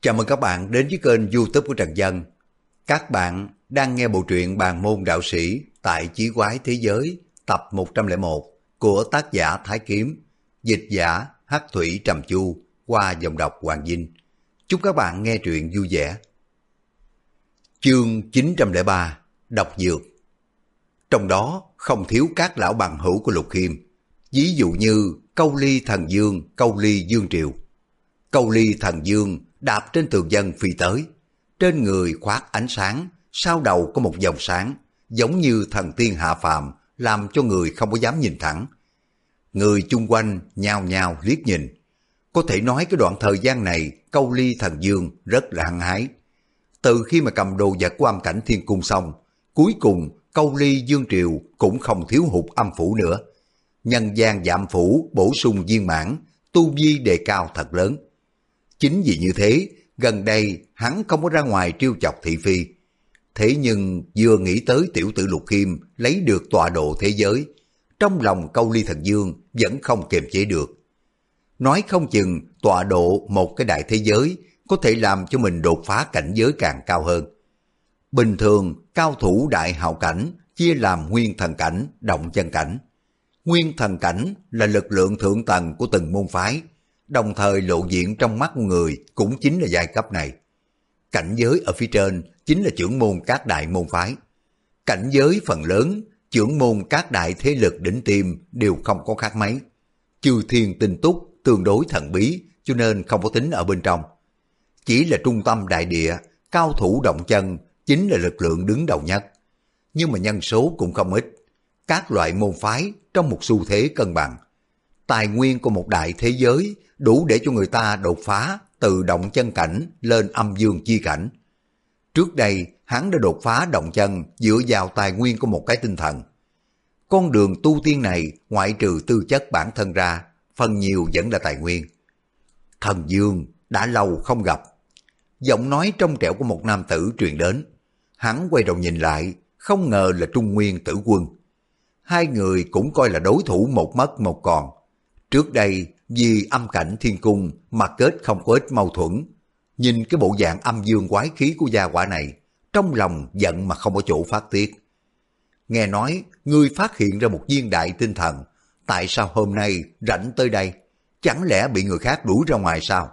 Chào mừng các bạn đến với kênh YouTube của Trần Dân. Các bạn đang nghe bộ truyện Bàn môn đạo sĩ tại Chí quái thế giới tập 101 của tác giả Thái Kiếm, dịch giả Hắc Thủy Trầm Chu qua dòng đọc Hoàng Vinh. Chúc các bạn nghe truyện vui vẻ. Chương 903 Độc Dược. Trong đó không thiếu các lão bằng hữu của Lục Khiêm, ví dụ như Câu Ly Thần Dương, Câu Ly Dương Triều. Câu Ly Thần Dương đạp trên tường vân phi tới, trên người khoác ánh sáng, sau đầu có một vòng sáng, giống như thần tiên hạ phàm, làm cho người không có dám nhìn thẳng. Người chung quanh nhao nhao liếc nhìn. Có thể nói cái đoạn thời gian này Câu Ly Thần Dương rất là hăng hái. Từ khi mà cầm đồ vật của âm cảnh thiên cung xong, cuối cùng Câu Ly Dương Triều cũng không thiếu hụt âm phủ nữa. Nhân gian dạm phủ bổ sung viên mãn, tu vi đề cao thật lớn. Chính vì như thế, gần đây hắn không có ra ngoài trêu chọc thị phi. Thế nhưng vừa nghĩ tới tiểu tử Lục Khiêm lấy được tọa độ thế giới, trong lòng Câu Ly Thần Dương vẫn không kiềm chế được. Nói không chừng tọa độ một cái đại thế giới có thể làm cho mình đột phá cảnh giới càng cao hơn. Bình thường, cao thủ đại hào cảnh chia làm nguyên thần cảnh, động chân cảnh. Nguyên thần cảnh là lực lượng thượng tầng của từng môn phái, đồng thời lộ diện trong mắt người cũng chính là giai cấp này. Cảnh giới ở phía trên chính là trưởng môn các đại môn phái. Cảnh giới phần lớn, trưởng môn các đại thế lực đỉnh tiêm đều không có khác mấy. Chư thiên tinh túc tương đối thần bí, cho nên không có tính ở bên trong. Chỉ là trung tâm đại địa, cao thủ động chân chính là lực lượng đứng đầu nhất. Nhưng mà nhân số cũng không ít. Các loại môn phái trong một xu thế cân bằng. Tài nguyên của một đại thế giới đủ để cho người ta đột phá từ động chân cảnh lên âm dương chi cảnh. Trước đây hắn đã đột phá động chân dựa vào tài nguyên của một cái tinh thần. Con đường tu tiên này ngoại trừ tư chất bản thân ra, phần nhiều vẫn là tài nguyên. Thần Dương đã lâu không gặp. Giọng nói trong trẻo của một nam tử truyền đến. Hắn quay đầu nhìn lại, không ngờ là Trung Nguyên Tử Quân. Hai người cũng coi là đối thủ một mất một còn. Trước đây vì âm cảnh thiên cung mà kết không có ít mâu thuẫn. Nhìn cái bộ dạng âm dương quái khí của gia hỏa này, trong lòng giận mà không có chỗ phát tiết. Nghe nói ngươi phát hiện ra một viên đại tinh thần, tại sao hôm nay rảnh tới đây? Chẳng lẽ bị người khác đuổi ra ngoài sao?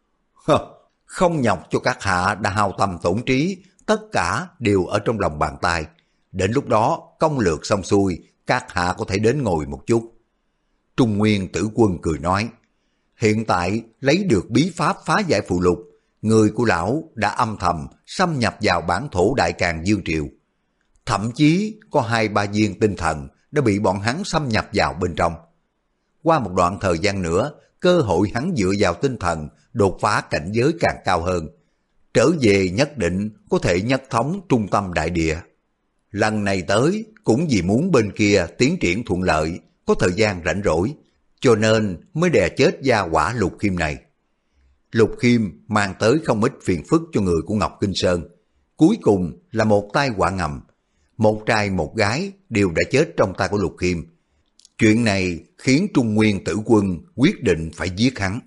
Không nhọc cho các hạ đã hao tâm tổn trí, tất cả đều ở trong lòng bàn tay. Đến lúc đó công lược xong xuôi, các hạ có thể đến ngồi một chút. Trung Nguyên Tử Quân cười nói, hiện tại lấy được bí pháp phá giải phụ lục, người của lão đã âm thầm xâm nhập vào bản thổ Đại Càn Dương Triều. Thậm chí có 2-3 viên tinh thần đã bị bọn hắn xâm nhập vào bên trong. Qua một đoạn thời gian nữa, cơ hội hắn dựa vào tinh thần đột phá cảnh giới càng cao hơn. Trở về nhất định có thể nhất thống trung tâm đại địa. Lần này tới cũng vì muốn bên kia tiến triển thuận lợi, có thời gian rảnh rỗi, cho nên mới đè chết gia hỏa Lục Khiêm này. Lục Khiêm mang tới không ít phiền phức cho người của Ngọc Kinh Sơn. Cuối cùng là một tai họa ngầm. Một trai một gái đều đã chết trong tay của Lục Khiêm. Chuyện này khiến Trung Nguyên Tử Quân quyết định phải giết hắn.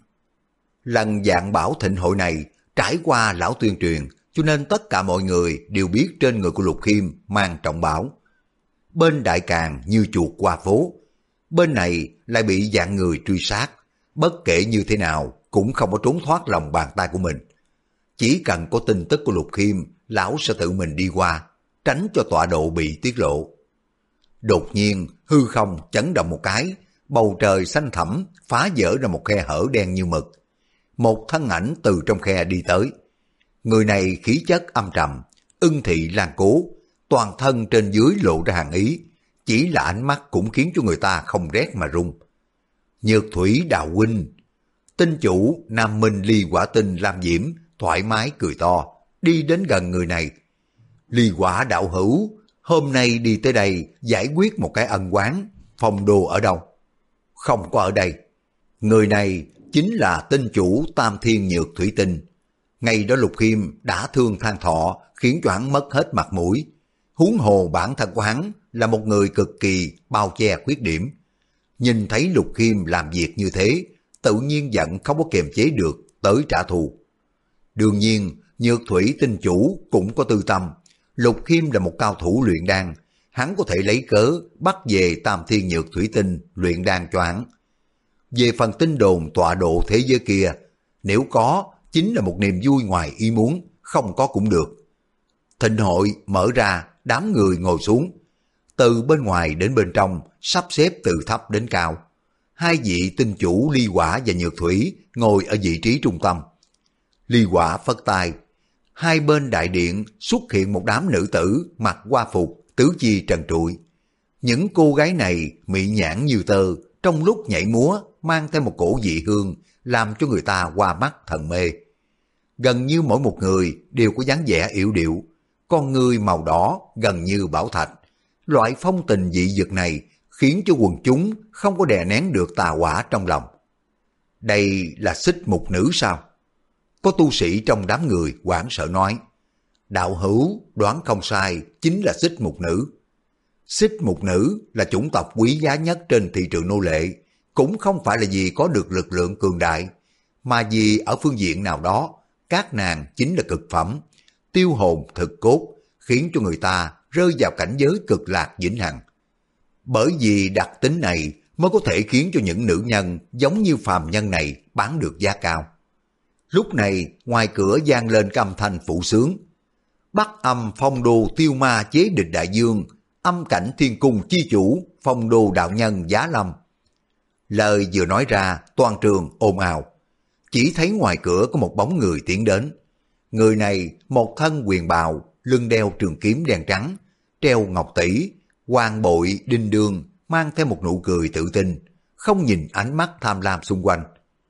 Lần Vạn Bảo Thịnh hội này trải qua lão tuyên truyền, cho nên tất cả mọi người đều biết trên người của Lục Khiêm mang trọng bảo. Bên Đại Càn như chuột qua phố, bên này lại bị dạng người truy sát, bất kể như thế nào cũng không có trốn thoát lòng bàn tay của mình. Chỉ cần có tin tức của Lục Khiêm, lão sẽ tự mình đi qua, tránh cho tọa độ bị tiết lộ. Đột nhiên hư không chấn động một cái, bầu trời xanh thẳm phá vỡ ra một khe hở đen như mực. Một thân ảnh từ trong khe đi tới. Người này khí chất âm trầm, ưng thị lan cố, toàn thân trên dưới lộ ra hàn ý, chỉ là ánh mắt cũng khiến cho người ta không rét mà run. Nhược Thủy Đạo huynh, tinh chủ Nam Minh Ly Quả Tinh Lam Diễm thoải mái cười to, đi đến gần người này. Ly Quả đạo hữu, hôm nay đi tới đây giải quyết một cái ân oán, phong đồ ở đâu? Không có ở đây. Người này chính là tinh chủ Tam Thiên Nhược Thủy Tinh. Ngày đó Lục Khiêm đã thương than thọ, khiến cho hắn mất hết mặt mũi. Huống hồ bản thân của hắn là một người cực kỳ bao che khuyết điểm. Nhìn thấy Lục Khiêm làm việc như thế, tự nhiên giận không có kiềm chế được, tới trả thù. Đương nhiên, Nhược Thủy tinh chủ cũng có tư tâm. Lục Khiêm là một cao thủ luyện đan, hắn có thể lấy cớ bắt về Tam Thiên Nhược Thủy Tinh luyện đan cho hắn. Về phần tin đồn tọa độ thế giới kia, nếu có, chính là một niềm vui ngoài ý muốn, không có cũng được. Thịnh hội mở ra, đám người ngồi xuống. Từ bên ngoài đến bên trong, sắp xếp từ thấp đến cao. Hai vị tinh chủ Ly Quả và Nhược Thủy ngồi ở vị trí trung tâm. Ly Quả phất tay. Hai bên đại điện xuất hiện một đám nữ tử mặc hoa phục, tứ chi trần trụi. Những cô gái này mị nhãn như tơ, trong lúc nhảy múa mang theo một cổ dị hương, làm cho người ta hoa mắt thần mê. Gần như mỗi một người đều có dáng vẻ yểu điệu, con người màu đỏ gần như bảo thạch. Loại phong tình dị dực này khiến cho quần chúng không có đè nén được tà hỏa trong lòng. Đây là Xích Mục Nữ sao? Có tu sĩ trong đám người hoảng sợ nói. Đạo hữu đoán không sai, chính là Xích Mục Nữ. Xích Mục Nữ là chủng tộc quý giá nhất trên thị trường nô lệ, cũng không phải là vì có được lực lượng cường đại, mà vì ở phương diện nào đó, các nàng chính là cực phẩm, tiêu hồn thực cốt, khiến cho người ta rơi vào cảnh giới cực lạc vĩnh hằng. Bởi vì đặc tính này mới có thể khiến cho những nữ nhân giống như phàm nhân này bán được giá cao. Lúc này ngoài cửa vang lên cái âm thanh phụ sướng. Bắc âm phong đô tiêu ma chế địch đại dương, âm cảnh thiên cung chi chủ, phong đô đạo nhân Giá Lâm. Lời vừa nói ra, toàn trường ồn ào. Chỉ thấy ngoài cửa có một bóng người tiến đến. Người này một thân quyền bào, lưng đeo trường kiếm đen trắng, treo ngọc tỷ, hoàng bội đinh đương, mang theo một nụ cười tự tin, không nhìn ánh mắt tham lam xung quanh.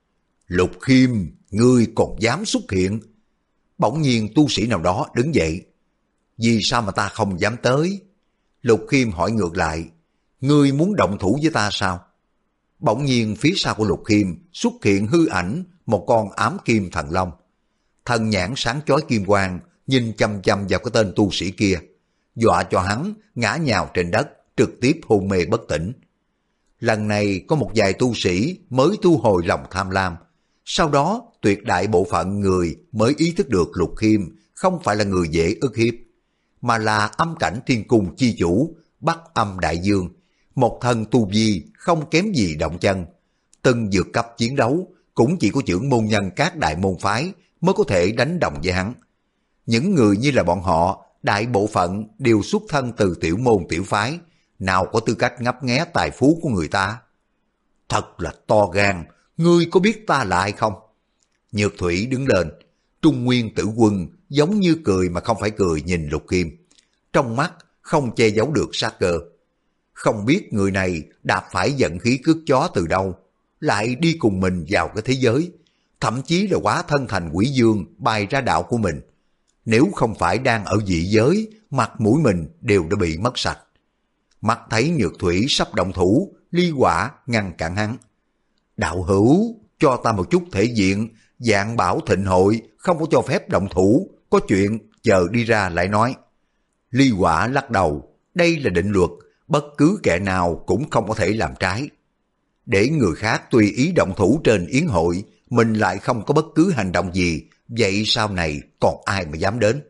Lục Khiêm, ngươi còn dám xuất hiện? Bỗng nhiên tu sĩ nào đó đứng dậy. Vì sao mà ta không dám tới? Lục Khiêm hỏi ngược lại. Ngươi muốn động thủ với ta sao? Bỗng nhiên phía sau của Lục Khiêm xuất hiện hư ảnh một con ám kim thần long. Thần nhãn sáng chói kim quang, nhìn chăm chăm vào cái tên tu sĩ kia, dọa cho hắn ngã nhào trên đất, trực tiếp hôn mê bất tỉnh. Lần này có một vài tu sĩ mới thu hồi lòng tham lam, sau đó tuyệt đại bộ phận người mới ý thức được Lục Khiêm không phải là người dễ ức hiếp, mà là âm cảnh thiên cung chi chủ, Bắc âm đại dương, một thân tu vi không kém gì Động Chân. Từng vượt cấp chiến đấu cũng chỉ có trưởng môn nhân các đại môn phái mới có thể đánh đồng với hắn. Những người như là bọn họ, đại bộ phận đều xuất thân từ tiểu môn tiểu phái, nào có tư cách ngấp nghé tài phú của người ta. Thật là to gan, ngươi có biết ta là ai không? Nhược Thủy đứng lên, Trung Nguyên Tử Quân giống như cười mà không phải cười nhìn Lục Khiêm, trong mắt không che giấu được sát cơ. Không biết người này đạp phải giận khí cướp chó từ đâu, lại đi cùng mình vào cái thế giới, thậm chí là hóa thân thành quỷ dương bày ra đạo của mình. Nếu không phải đang ở dị giới, mặt mũi mình đều đã bị mất sạch. Mắt thấy Nhược Thủy sắp động thủ, Ly Quả ngăn cản hắn. Đạo hữu, cho ta một chút thể diện, Vạn Bảo Thịnh Hội không có cho phép động thủ, có chuyện chờ đi ra lại nói. Ly Quả lắc đầu, đây là định luật, bất cứ kẻ nào cũng không có thể làm trái. Để người khác tùy ý động thủ trên yến hội, mình lại không có bất cứ hành động gì, vậy sau này còn ai mà dám đến?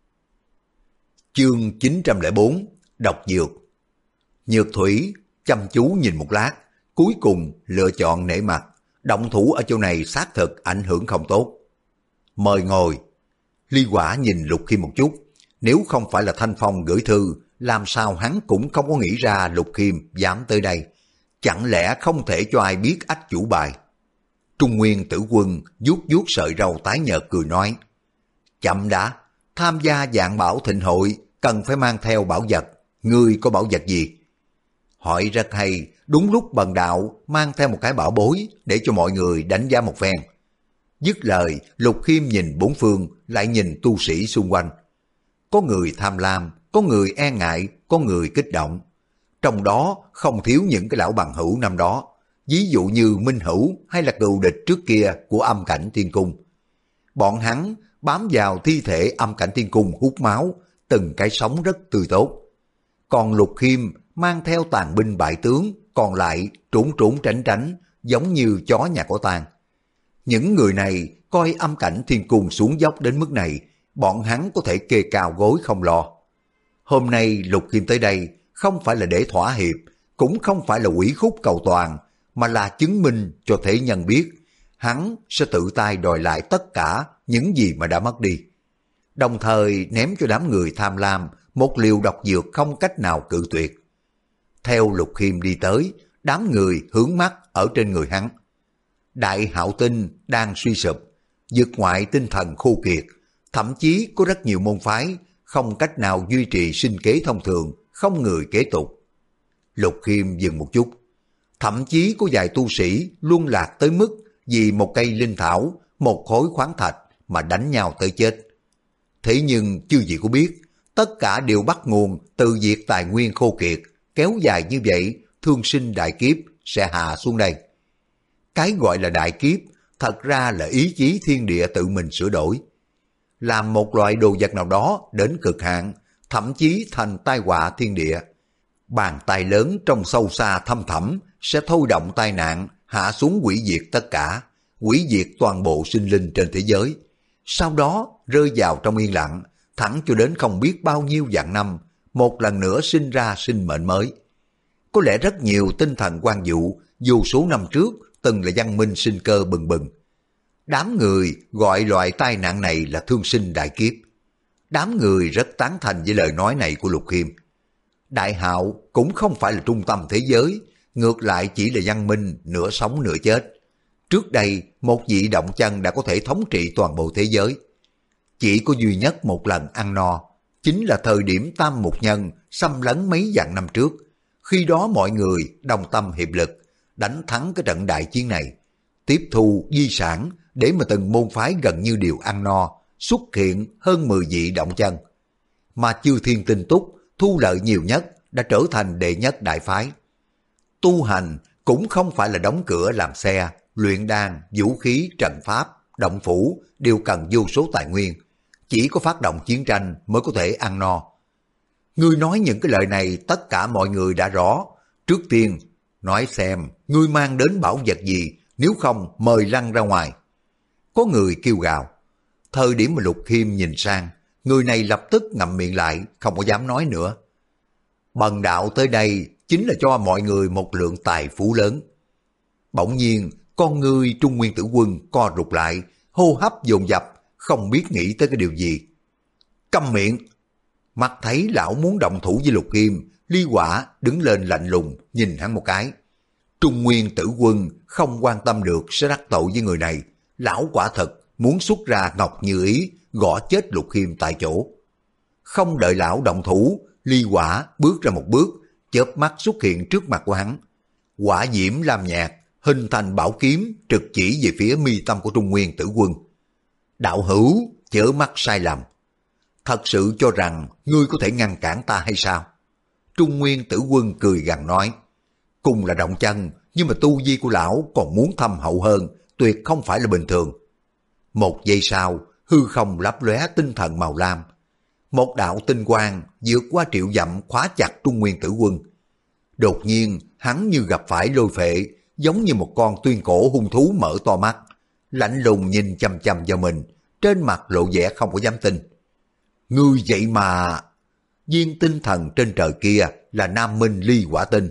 Chương 904, Độc Dược. Nhược Thủy chăm chú nhìn một lát, cuối cùng lựa chọn nể mặt, động thủ ở chỗ này xác thực ảnh hưởng không tốt. Mời ngồi. Ly Quả nhìn Lục Khiêm một chút, nếu không phải là Thanh Phong gửi thư, làm sao hắn cũng không có nghĩ ra Lục Khiêm dám tới đây. Chẳng lẽ không thể cho ai biết ách chủ bài? Trung Nguyên Tử Quân vuốt vuốt sợi râu tái nhợt cười nói. Chậm đã, tham gia Vạn Bảo Thịnh Hội cần phải mang theo bảo vật. Ngươi có bảo vật gì? Hỏi rất hay, đúng lúc Bần Đạo mang theo một cái bảo bối để cho mọi người đánh giá một phen. Dứt lời, Lục Khiêm nhìn bốn phương, lại nhìn tu sĩ xung quanh. Có người tham lam, có người e ngại, có người kích động. Trong đó không thiếu những cái lão bằng hữu năm đó, ví dụ như Minh Hữu hay là cựu địch trước kia của âm cảnh thiên cung. Bọn hắn bám vào thi thể âm cảnh thiên cung hút máu, từng cái sống rất tươi tốt. Còn Lục Khiêm mang theo tàn binh bại tướng, còn lại trốn trốn tránh tránh, giống như chó nhà có tang. Những người này coi âm cảnh thiên cung xuống dốc đến mức này, bọn hắn có thể kê cao gối không lo. Hôm nay Lục Khiêm tới đây không phải là để thỏa hiệp, cũng không phải là ủy khúc cầu toàn, mà là chứng minh cho thế nhân biết hắn sẽ tự tay đòi lại tất cả những gì mà đã mất đi. Đồng thời ném cho đám người tham lam một liều độc dược không cách nào cự tuyệt. Theo Lục Khiêm đi tới, đám người hướng mắt ở trên người hắn. Đại Hạo Tinh đang suy sụp, dực ngoại tinh thần khô kiệt, thậm chí có rất nhiều môn phái không cách nào duy trì sinh kế thông thường, không người kế tục. Lục Khiêm dừng một chút, thậm chí có vài tu sĩ luân lạc tới mức vì một cây linh thảo, một khối khoáng thạch mà đánh nhau tới chết. Thế nhưng chư vị có biết, tất cả đều bắt nguồn từ việc tài nguyên khô kiệt, kéo dài như vậy, thương sinh đại kiếp sẽ hạ xuống đây. Cái gọi là đại kiếp, thật ra là ý chí thiên địa tự mình sửa đổi. Làm một loại đồ vật nào đó đến cực hạn, thậm chí thành tai họa thiên địa. Bàn tay lớn trong sâu xa thâm thẳm sẽ thôi động tai nạn, hạ xuống hủy diệt tất cả, hủy diệt toàn bộ sinh linh trên thế giới. Sau đó rơi vào trong yên lặng, thẳng cho đến không biết bao nhiêu vạn năm, một lần nữa sinh ra sinh mệnh mới. Có lẽ rất nhiều tinh thần quan vụ vô số năm trước từng là văn minh sinh cơ bừng bừng. Đám người gọi loại tai nạn này là thương sinh đại kiếp. Đám người rất tán thành với lời nói này của Lục Khiêm. Đại Hạo cũng không phải là trung tâm thế giới, ngược lại chỉ là văn minh nửa sống nửa chết. Trước đây, một vị động chân đã có thể thống trị toàn bộ thế giới. Chỉ có duy nhất một lần ăn no, chính là thời điểm Tam Mục Nhân xâm lấn mấy vạn năm trước. Khi đó mọi người đồng tâm hiệp lực, đánh thắng cái trận đại chiến này, tiếp thu di sản để mà từng môn phái gần như đều ăn no, xuất hiện hơn 10 vị động chân. Mà Chư Thiên Tinh Túc thu lợi nhiều nhất đã trở thành đệ nhất đại phái. Tu hành cũng không phải là đóng cửa làm xe, luyện đan, vũ khí, trận pháp, động phủ đều cần vô số tài nguyên. Chỉ có phát động chiến tranh mới có thể ăn no. Ngươi nói những cái lời này tất cả mọi người đã rõ. Trước tiên, nói xem ngươi mang đến bảo vật gì, nếu không mời lăn ra ngoài. Có người kêu gào. Thời điểm mà Lục Khiêm nhìn sang, người này lập tức ngậm miệng lại, không có dám nói nữa. Bần đạo tới đây chính là cho mọi người một lượng tài phú lớn. Bỗng nhiên, con ngươi Trung Nguyên Tử Quân co rụt lại, hô hấp dồn dập, không biết nghĩ tới cái điều gì. Câm miệng! Mắt thấy lão muốn động thủ với Lục Khiêm, Ly Quả đứng lên lạnh lùng nhìn hắn một cái. Trung Nguyên Tử Quân không quan tâm được sẽ đắc tội với người này. Lão quả thật muốn xuất ra ngọc như ý, gõ chết Lục Khiêm tại chỗ. Không đợi lão động thủ, Ly Quả bước ra một bước, chớp mắt xuất hiện trước mặt của hắn. Quả diễm lam nhạt, hình thành bảo kiếm trực chỉ về phía mi tâm của Trung Nguyên Tử Quân. Đạo hữu, chớ mắc sai lầm. Thật sự cho rằng ngươi có thể ngăn cản ta hay sao? Trung Nguyên Tử Quân cười gằn nói. Cùng là động chân, nhưng mà tu vi của lão còn muốn thâm hậu hơn, tuyệt không phải là bình thường. Một giây sau, hư không lấp lóe tinh thần màu lam. Một đạo tinh quang vượt qua triệu dặm khóa chặt Trung Nguyên Tử Quân. Đột nhiên, hắn như gặp phải lôi phệ, giống như một con tuyên cổ hung thú mở to mắt, lạnh lùng nhìn chằm chằm vào mình, trên mặt lộ vẻ không có dám tin. Ngươi vậy mà... Viên tinh thần trên trời kia là Nam Minh Ly Quả Tinh.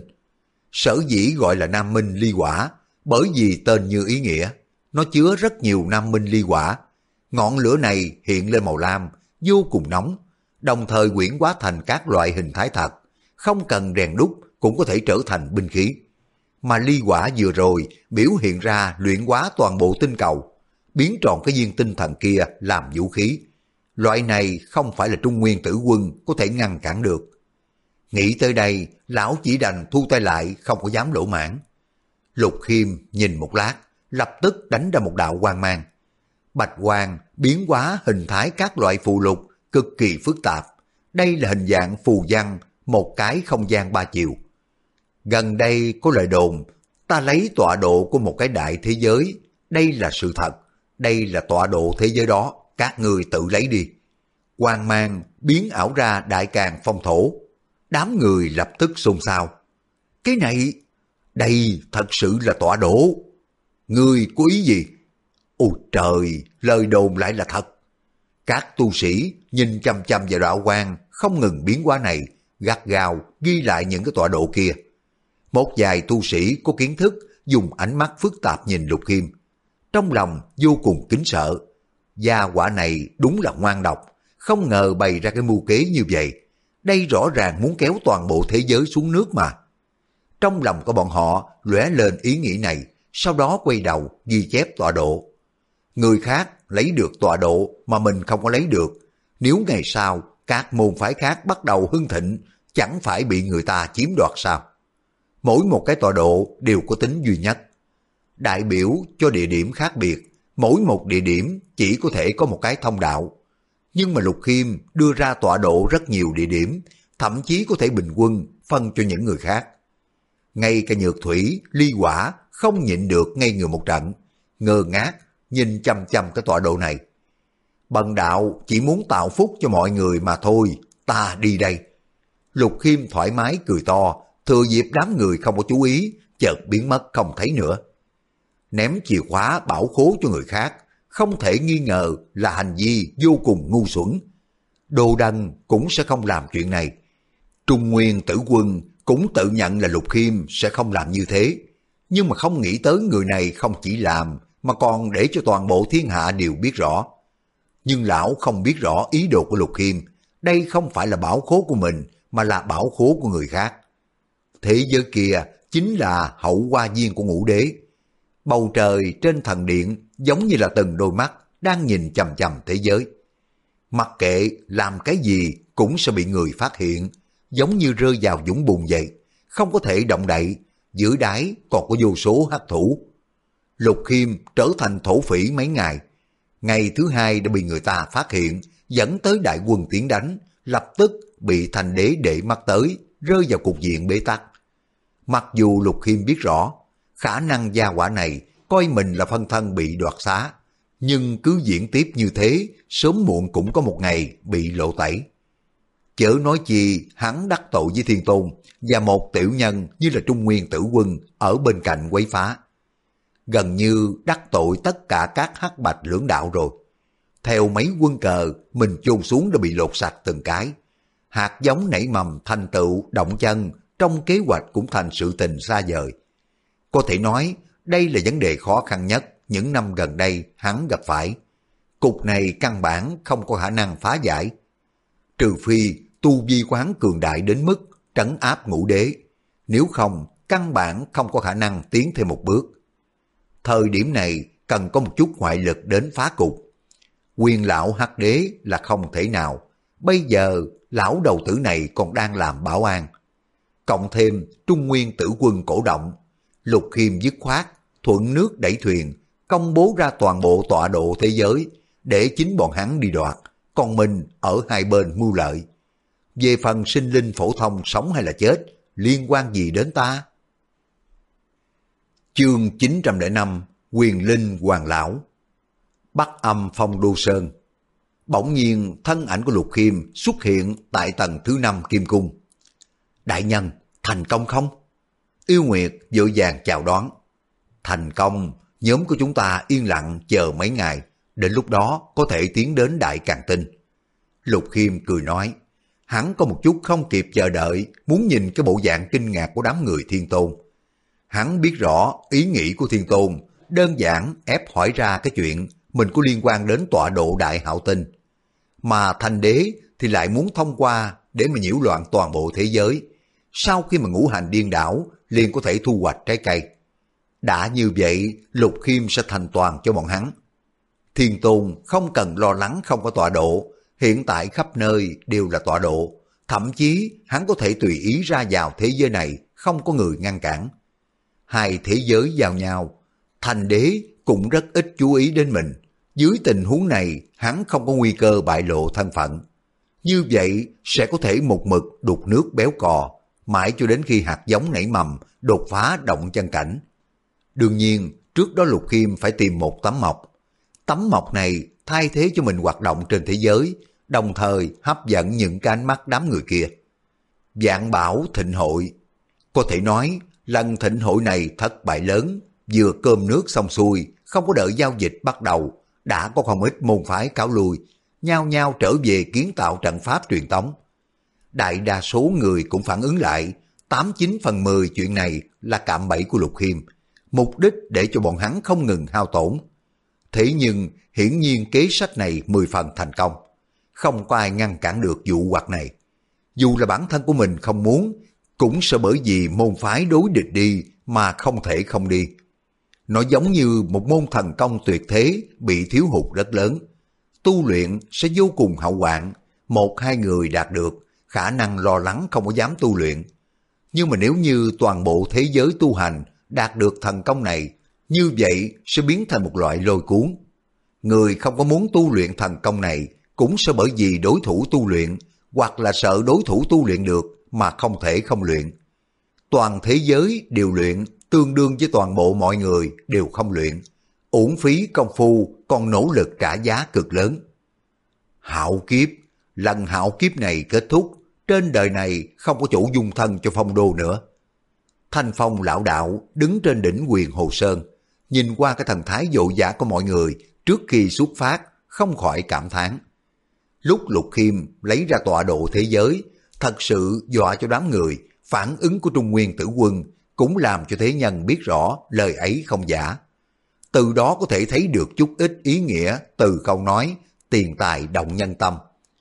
Sở dĩ gọi là Nam Minh Ly Quả, bởi vì tên như ý nghĩa, nó chứa rất nhiều Nam Minh Ly Quả. Ngọn lửa này hiện lên màu lam, vô cùng nóng, đồng thời quyển hóa thành các loại hình thái thật, không cần rèn đúc cũng có thể trở thành binh khí. Mà ly quả vừa rồi biểu hiện ra luyện hóa toàn bộ tinh cầu, biến trọn cái viên tinh thần kia làm vũ khí. Loại này không phải là Trung Nguyên Tử Quân có thể ngăn cản được. Nghĩ tới đây, lão chỉ đành thu tay lại, không có dám lỗ mãn. Lục Khiêm nhìn một lát, lập tức đánh ra một đạo quang mang. Bạch quang biến hóa hình thái các loại phù lục cực kỳ phức tạp. Đây là hình dạng phù văn, một cái không gian ba chiều. Gần đây có lời đồn, ta lấy tọa độ của một cái đại thế giới. Đây là sự thật, đây là tọa độ thế giới đó, các người tự lấy đi. Quang mang biến ảo ra đại càn phong thổ. Đám người lập tức xôn xao. Cái này, đây thật sự là tọa độ. Ngươi có ý gì? Ôi trời, lời đồn lại là thật. Các tu sĩ nhìn chăm chăm vào đạo quang không ngừng biến hóa này, gắt gao ghi lại những cái tọa độ kia. Một vài tu sĩ có kiến thức dùng ánh mắt phức tạp nhìn Lục Khiêm, trong lòng vô cùng kính sợ. Gia quả này đúng là ngoan độc, không ngờ bày ra cái mưu kế như vậy. Đây rõ ràng muốn kéo toàn bộ thế giới xuống nước mà. Trong lòng của bọn họ lóe lên ý nghĩ này, sau đó quay đầu ghi chép tọa độ. Người khác lấy được tọa độ mà mình không có lấy được. Nếu ngày sau các môn phái khác bắt đầu hưng thịnh, chẳng phải bị người ta chiếm đoạt sao? Mỗi một cái tọa độ đều có tính duy nhất. Đại biểu cho địa điểm khác biệt, mỗi một địa điểm chỉ có thể có một cái thông đạo. Nhưng mà Lục Khiêm đưa ra tọa độ rất nhiều địa điểm, thậm chí có thể bình quân phân cho những người khác. Ngay cả Nhược Thủy, Ly Quả không nhịn được ngây người một trận, ngơ ngác nhìn chăm chăm cái tọa độ này. Bần đạo chỉ muốn tạo phúc cho mọi người mà thôi, ta đi đây. Lục Khiêm thoải mái cười to, thừa dịp đám người không có chú ý, chợt biến mất không thấy nữa. Ném chìa khóa bảo khố cho người khác, không thể nghi ngờ là hành vi vô cùng ngu xuẩn. Đồ Đần cũng sẽ không làm chuyện này. Trung Nguyên Tử Quân cũng tự nhận là Lục Khiêm sẽ không làm như thế, nhưng mà không nghĩ tới người này không chỉ làm mà còn để cho toàn bộ thiên hạ đều biết rõ. Nhưng lão không biết rõ ý đồ của Lục Khiêm, đây không phải là bảo khố của mình mà là bảo khố của người khác. Thế giới kia chính là hậu hoa viên của Ngũ Đế. Bầu trời trên thần điện giống như là từng đôi mắt đang nhìn chằm chằm thế giới. Mặc kệ làm cái gì cũng sẽ bị người phát hiện, giống như rơi vào vũng bùn vậy, không có thể động đậy, dưới đáy còn có vô số hắc thủ. Lục Khiêm trở thành thổ phỉ mấy ngày. Ngày thứ hai đã bị người ta phát hiện, dẫn tới đại quân tiến đánh, lập tức bị Thành Đế để mắt tới, rơi vào cục diện bế tắc. Mặc dù Lục Khiêm biết rõ, khả năng gia quả này coi mình là phân thân bị đoạt xá, nhưng cứ diễn tiếp như thế, sớm muộn cũng có một ngày bị lộ tẩy. Chớ nói chi hắn đắc tội với Thiên Tôn và một tiểu nhân như là Trung Nguyên Tử Quân ở bên cạnh quấy phá. Gần như đắc tội tất cả các hắc bạch lưỡng đạo rồi. Theo mấy quân cờ, mình chôn xuống đã bị lột sạch từng cái. Hạt giống nảy mầm thành tựu động chân trong kế hoạch cũng thành sự tình xa vời. Có thể nói đây là vấn đề khó khăn nhất những năm gần đây hắn gặp phải. Cục này căn bản không có khả năng phá giải. Trừ phi tu vi của hắn cường đại đến mức trấn áp Ngũ Đế. Nếu không, căn bản không có khả năng tiến thêm một bước. Thời điểm này cần có một chút ngoại lực đến phá cục. Quyền lão Hắc Đế là không thể nào. Bây giờ lão đầu tử này còn đang làm bảo an. Cộng thêm Trung Nguyên Tử Quân cổ động, Lục Khiêm dứt khoát thuận nước đẩy thuyền, công bố ra toàn bộ tọa độ thế giới để chính bọn hắn đi đoạt, còn mình ở hai bên mưu lợi. Về phần sinh linh phổ thông sống hay là chết, liên quan gì đến ta? Chương 905 Quyền Linh Hoàng Lão. Bắc Âm Phong Đô Sơn. Bỗng nhiên thân ảnh của Lục Khiêm xuất hiện tại tầng thứ 5 Kim Cung. Đại nhân, thành công không? Yêu Nguyệt vội vàng chào đón. Thành công, nhóm của chúng ta yên lặng chờ mấy ngày, đến lúc đó có thể tiến đến Đại Càn Tinh. Lục Khiêm cười nói, hắn có một chút không kịp chờ đợi, muốn nhìn cái bộ dạng kinh ngạc của đám người Thiên Tôn. Hắn biết rõ ý nghĩ của Thiên Tôn, đơn giản ép hỏi ra cái chuyện mình có liên quan đến tọa độ Đại Hạo Tinh. Mà Thành Đế thì lại muốn thông qua để mà nhiễu loạn toàn bộ thế giới. Sau khi mà ngũ hành điên đảo, liền có thể thu hoạch trái cây. Đã như vậy, Lục Khiêm sẽ thành toàn cho bọn hắn. Thiên Tôn không cần lo lắng không có tọa độ, hiện tại khắp nơi đều là tọa độ. Thậm chí hắn có thể tùy ý ra vào thế giới này, không có người ngăn cản. Hai thế giới giao nhau, Thành Đế cũng rất ít chú ý đến mình. Dưới tình huống này, hắn không có nguy cơ bại lộ thân phận. Như vậy sẽ có thể một mực đục nước béo cò, mãi cho đến khi hạt giống nảy mầm, đột phá động chân cảnh. Đương nhiên, trước đó Lục Khiêm phải tìm một tấm mộc. Tấm mộc này thay thế cho mình hoạt động trên thế giới, đồng thời hấp dẫn những cái ánh mắt đám người kia. Vạn Bảo Thịnh Hội. Có thể nói, lần thịnh hội này thất bại lớn, vừa cơm nước xong xuôi, không có đợi giao dịch bắt đầu, đã có không ít môn phái cáo lui, nhao nhao trở về kiến tạo trận pháp truyền tống. Đại đa số người cũng phản ứng lại, 89/10 chuyện này là cạm bẫy của Lục Khiêm, mục đích để cho bọn hắn không ngừng hao tổn. Thế nhưng hiển nhiên kế sách này 10 phần thành công, không có ai ngăn cản được vụ hoạt này. Dù là bản thân của mình không muốn, cũng sẽ bởi vì môn phái đối địch đi mà không thể không đi. Nó giống như một môn thần công tuyệt thế bị thiếu hụt rất lớn. Tu luyện sẽ vô cùng hậu hoạn, 1-2 người đạt được, khả năng lo lắng không có dám tu luyện. Nhưng mà nếu như toàn bộ thế giới tu hành đạt được thần công này, như vậy sẽ biến thành một loại lôi cuốn. Người không có muốn tu luyện thần công này cũng sẽ bởi vì đối thủ tu luyện, hoặc là sợ đối thủ tu luyện được mà không thể không luyện. Toàn thế giới đều luyện, tương đương với toàn bộ mọi người đều không luyện. Uổng phí công phu, còn nỗ lực trả giá cực lớn. Hạo kiếp, lần hạo kiếp này kết thúc, trên đời này không có chỗ dung thân cho Phong Đô nữa. Thanh Phong lão đạo đứng trên đỉnh Huyền Hồ Sơn, nhìn qua cái thần thái vội vã của mọi người trước khi xuất phát, không khỏi cảm thán. Lúc Lục Khiêm lấy ra tọa độ thế giới, thật sự dọa cho đám người, phản ứng của Trung Nguyên Tử Quân cũng làm cho thế nhân biết rõ lời ấy không giả. Từ đó có thể thấy được chút ít ý nghĩa từ câu nói tiền tài động nhân tâm.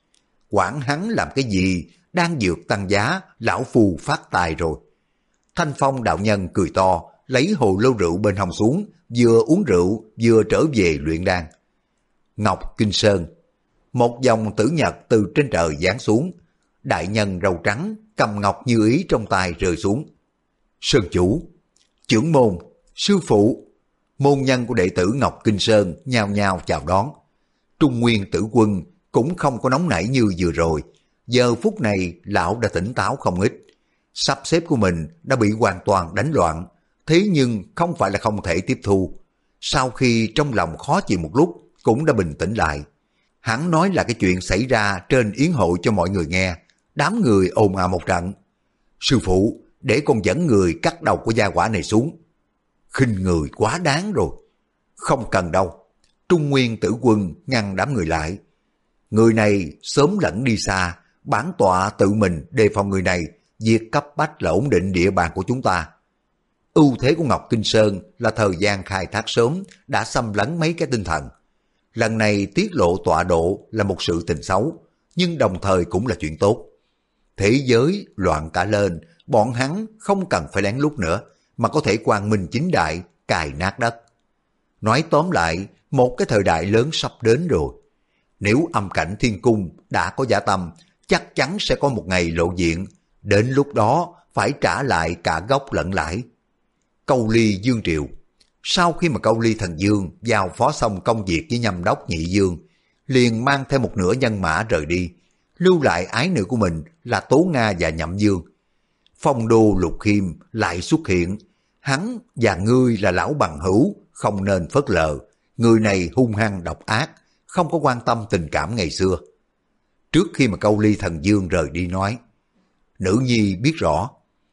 Quản hắn làm cái gì, đang dược tăng giá, lão phù phát tài rồi. Thanh Phong đạo nhân cười to, lấy hồ lô rượu bên hông xuống, vừa uống rượu vừa trở về luyện đan. Ngọc Kinh Sơn, một dòng tử nhật từ trên trời giáng xuống, đại nhân râu trắng cầm ngọc như ý trong tay rơi xuống. Sơn chủ, trưởng môn, sư phụ, môn nhân của đệ tử Ngọc Kinh Sơn nhao nhao chào đón. Trung Nguyên Tử Quân cũng không có nóng nảy như vừa rồi, giờ phút này lão đã tỉnh táo không ít. Sắp xếp của mình đã bị hoàn toàn đánh loạn, thế nhưng không phải là không thể tiếp thu. Sau khi trong lòng khó chịu một lúc, cũng đã bình tĩnh lại. Hắn nói là cái chuyện xảy ra trên yến hội cho mọi người nghe, đám người ồn ào một trận. Sư phụ, để con dẫn người cắt đầu của gia hỏa này xuống. Khinh người quá đáng rồi. Không cần đâu. Trung Nguyên Tử Quân ngăn đám người lại. Người này sớm lẫn đi xa, bản tọa tự mình đề phòng người này, việc cấp bách là ổn định địa bàn của chúng ta. Ưu thế của Ngọc Kinh Sơn là thời gian khai thác sớm đã xâm lấn mấy cái tinh thần. Lần này tiết lộ tọa độ là một sự tình xấu, nhưng đồng thời cũng là chuyện tốt. Thế giới loạn cả lên, bọn hắn không cần phải lén lút nữa, mà có thể quang minh chính đại, cài nát đất. Nói tóm lại, một cái thời đại lớn sắp đến rồi. Nếu âm cảnh thiên cung đã có dã tâm, chắc chắn sẽ có một ngày lộ diện, đến lúc đó phải trả lại cả gốc lẫn lãi. Câu Ly Dương Triều. Sau khi mà Câu Ly Thần Dương giao phó xong công việc với Nhâm Đốc Nhị Dương, liền mang theo một nửa nhân mã rời đi, lưu lại ái nữ của mình là Tố Nga và Nhậm Dương. Phong Đô Lục Khiêm lại xuất hiện, hắn và ngươi là lão bằng hữu, không nên phớt lờ. Người này hung hăng độc ác, không có quan tâm tình cảm ngày xưa. Trước khi mà Câu Ly Thần Dương rời đi nói, nữ nhi biết rõ,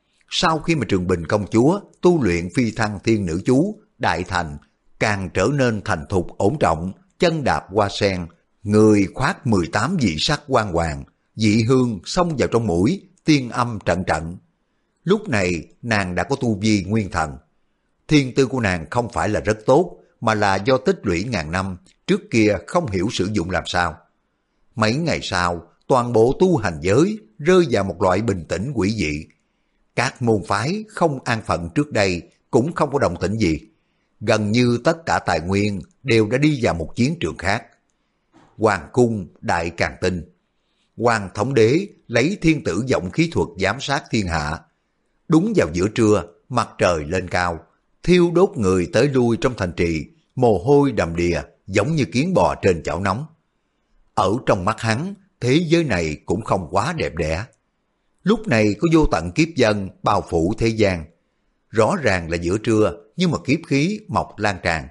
sau khi mà Trường Bình công chúa tu luyện phi thăng thiên nữ chú, đại thành, càng trở nên thành thục ổn trọng, chân đạp hoa sen, người khoác 18 dị sắc quang hoàng, dị hương xông vào trong mũi, tiên âm trận trận. Lúc này nàng đã có tu vi nguyên thần. Thiên tư của nàng không phải là rất tốt, mà là do tích lũy ngàn năm, trước kia không hiểu sử dụng làm sao. Mấy ngày sau, toàn bộ tu hành giới rơi vào một loại bình tĩnh quỷ dị. Các môn phái không an phận trước đây cũng không có động tĩnh gì. Gần như tất cả tài nguyên đều đã đi vào một chiến trường khác. Hoàng cung Đại Càn Tinh. Hoàng thống đế lấy thiên tử vọng khí thuật giám sát thiên hạ. Đúng vào giữa trưa, mặt trời lên cao, thiêu đốt người tới lui trong thành trì, mồ hôi đầm đìa giống như kiến bò trên chảo nóng. Ở trong mắt hắn, thế giới này cũng không quá đẹp đẽ. Lúc này có vô tận kiếp dân bao phủ thế gian. Rõ ràng là giữa trưa, nhưng mà kiếp khí mọc lan tràn.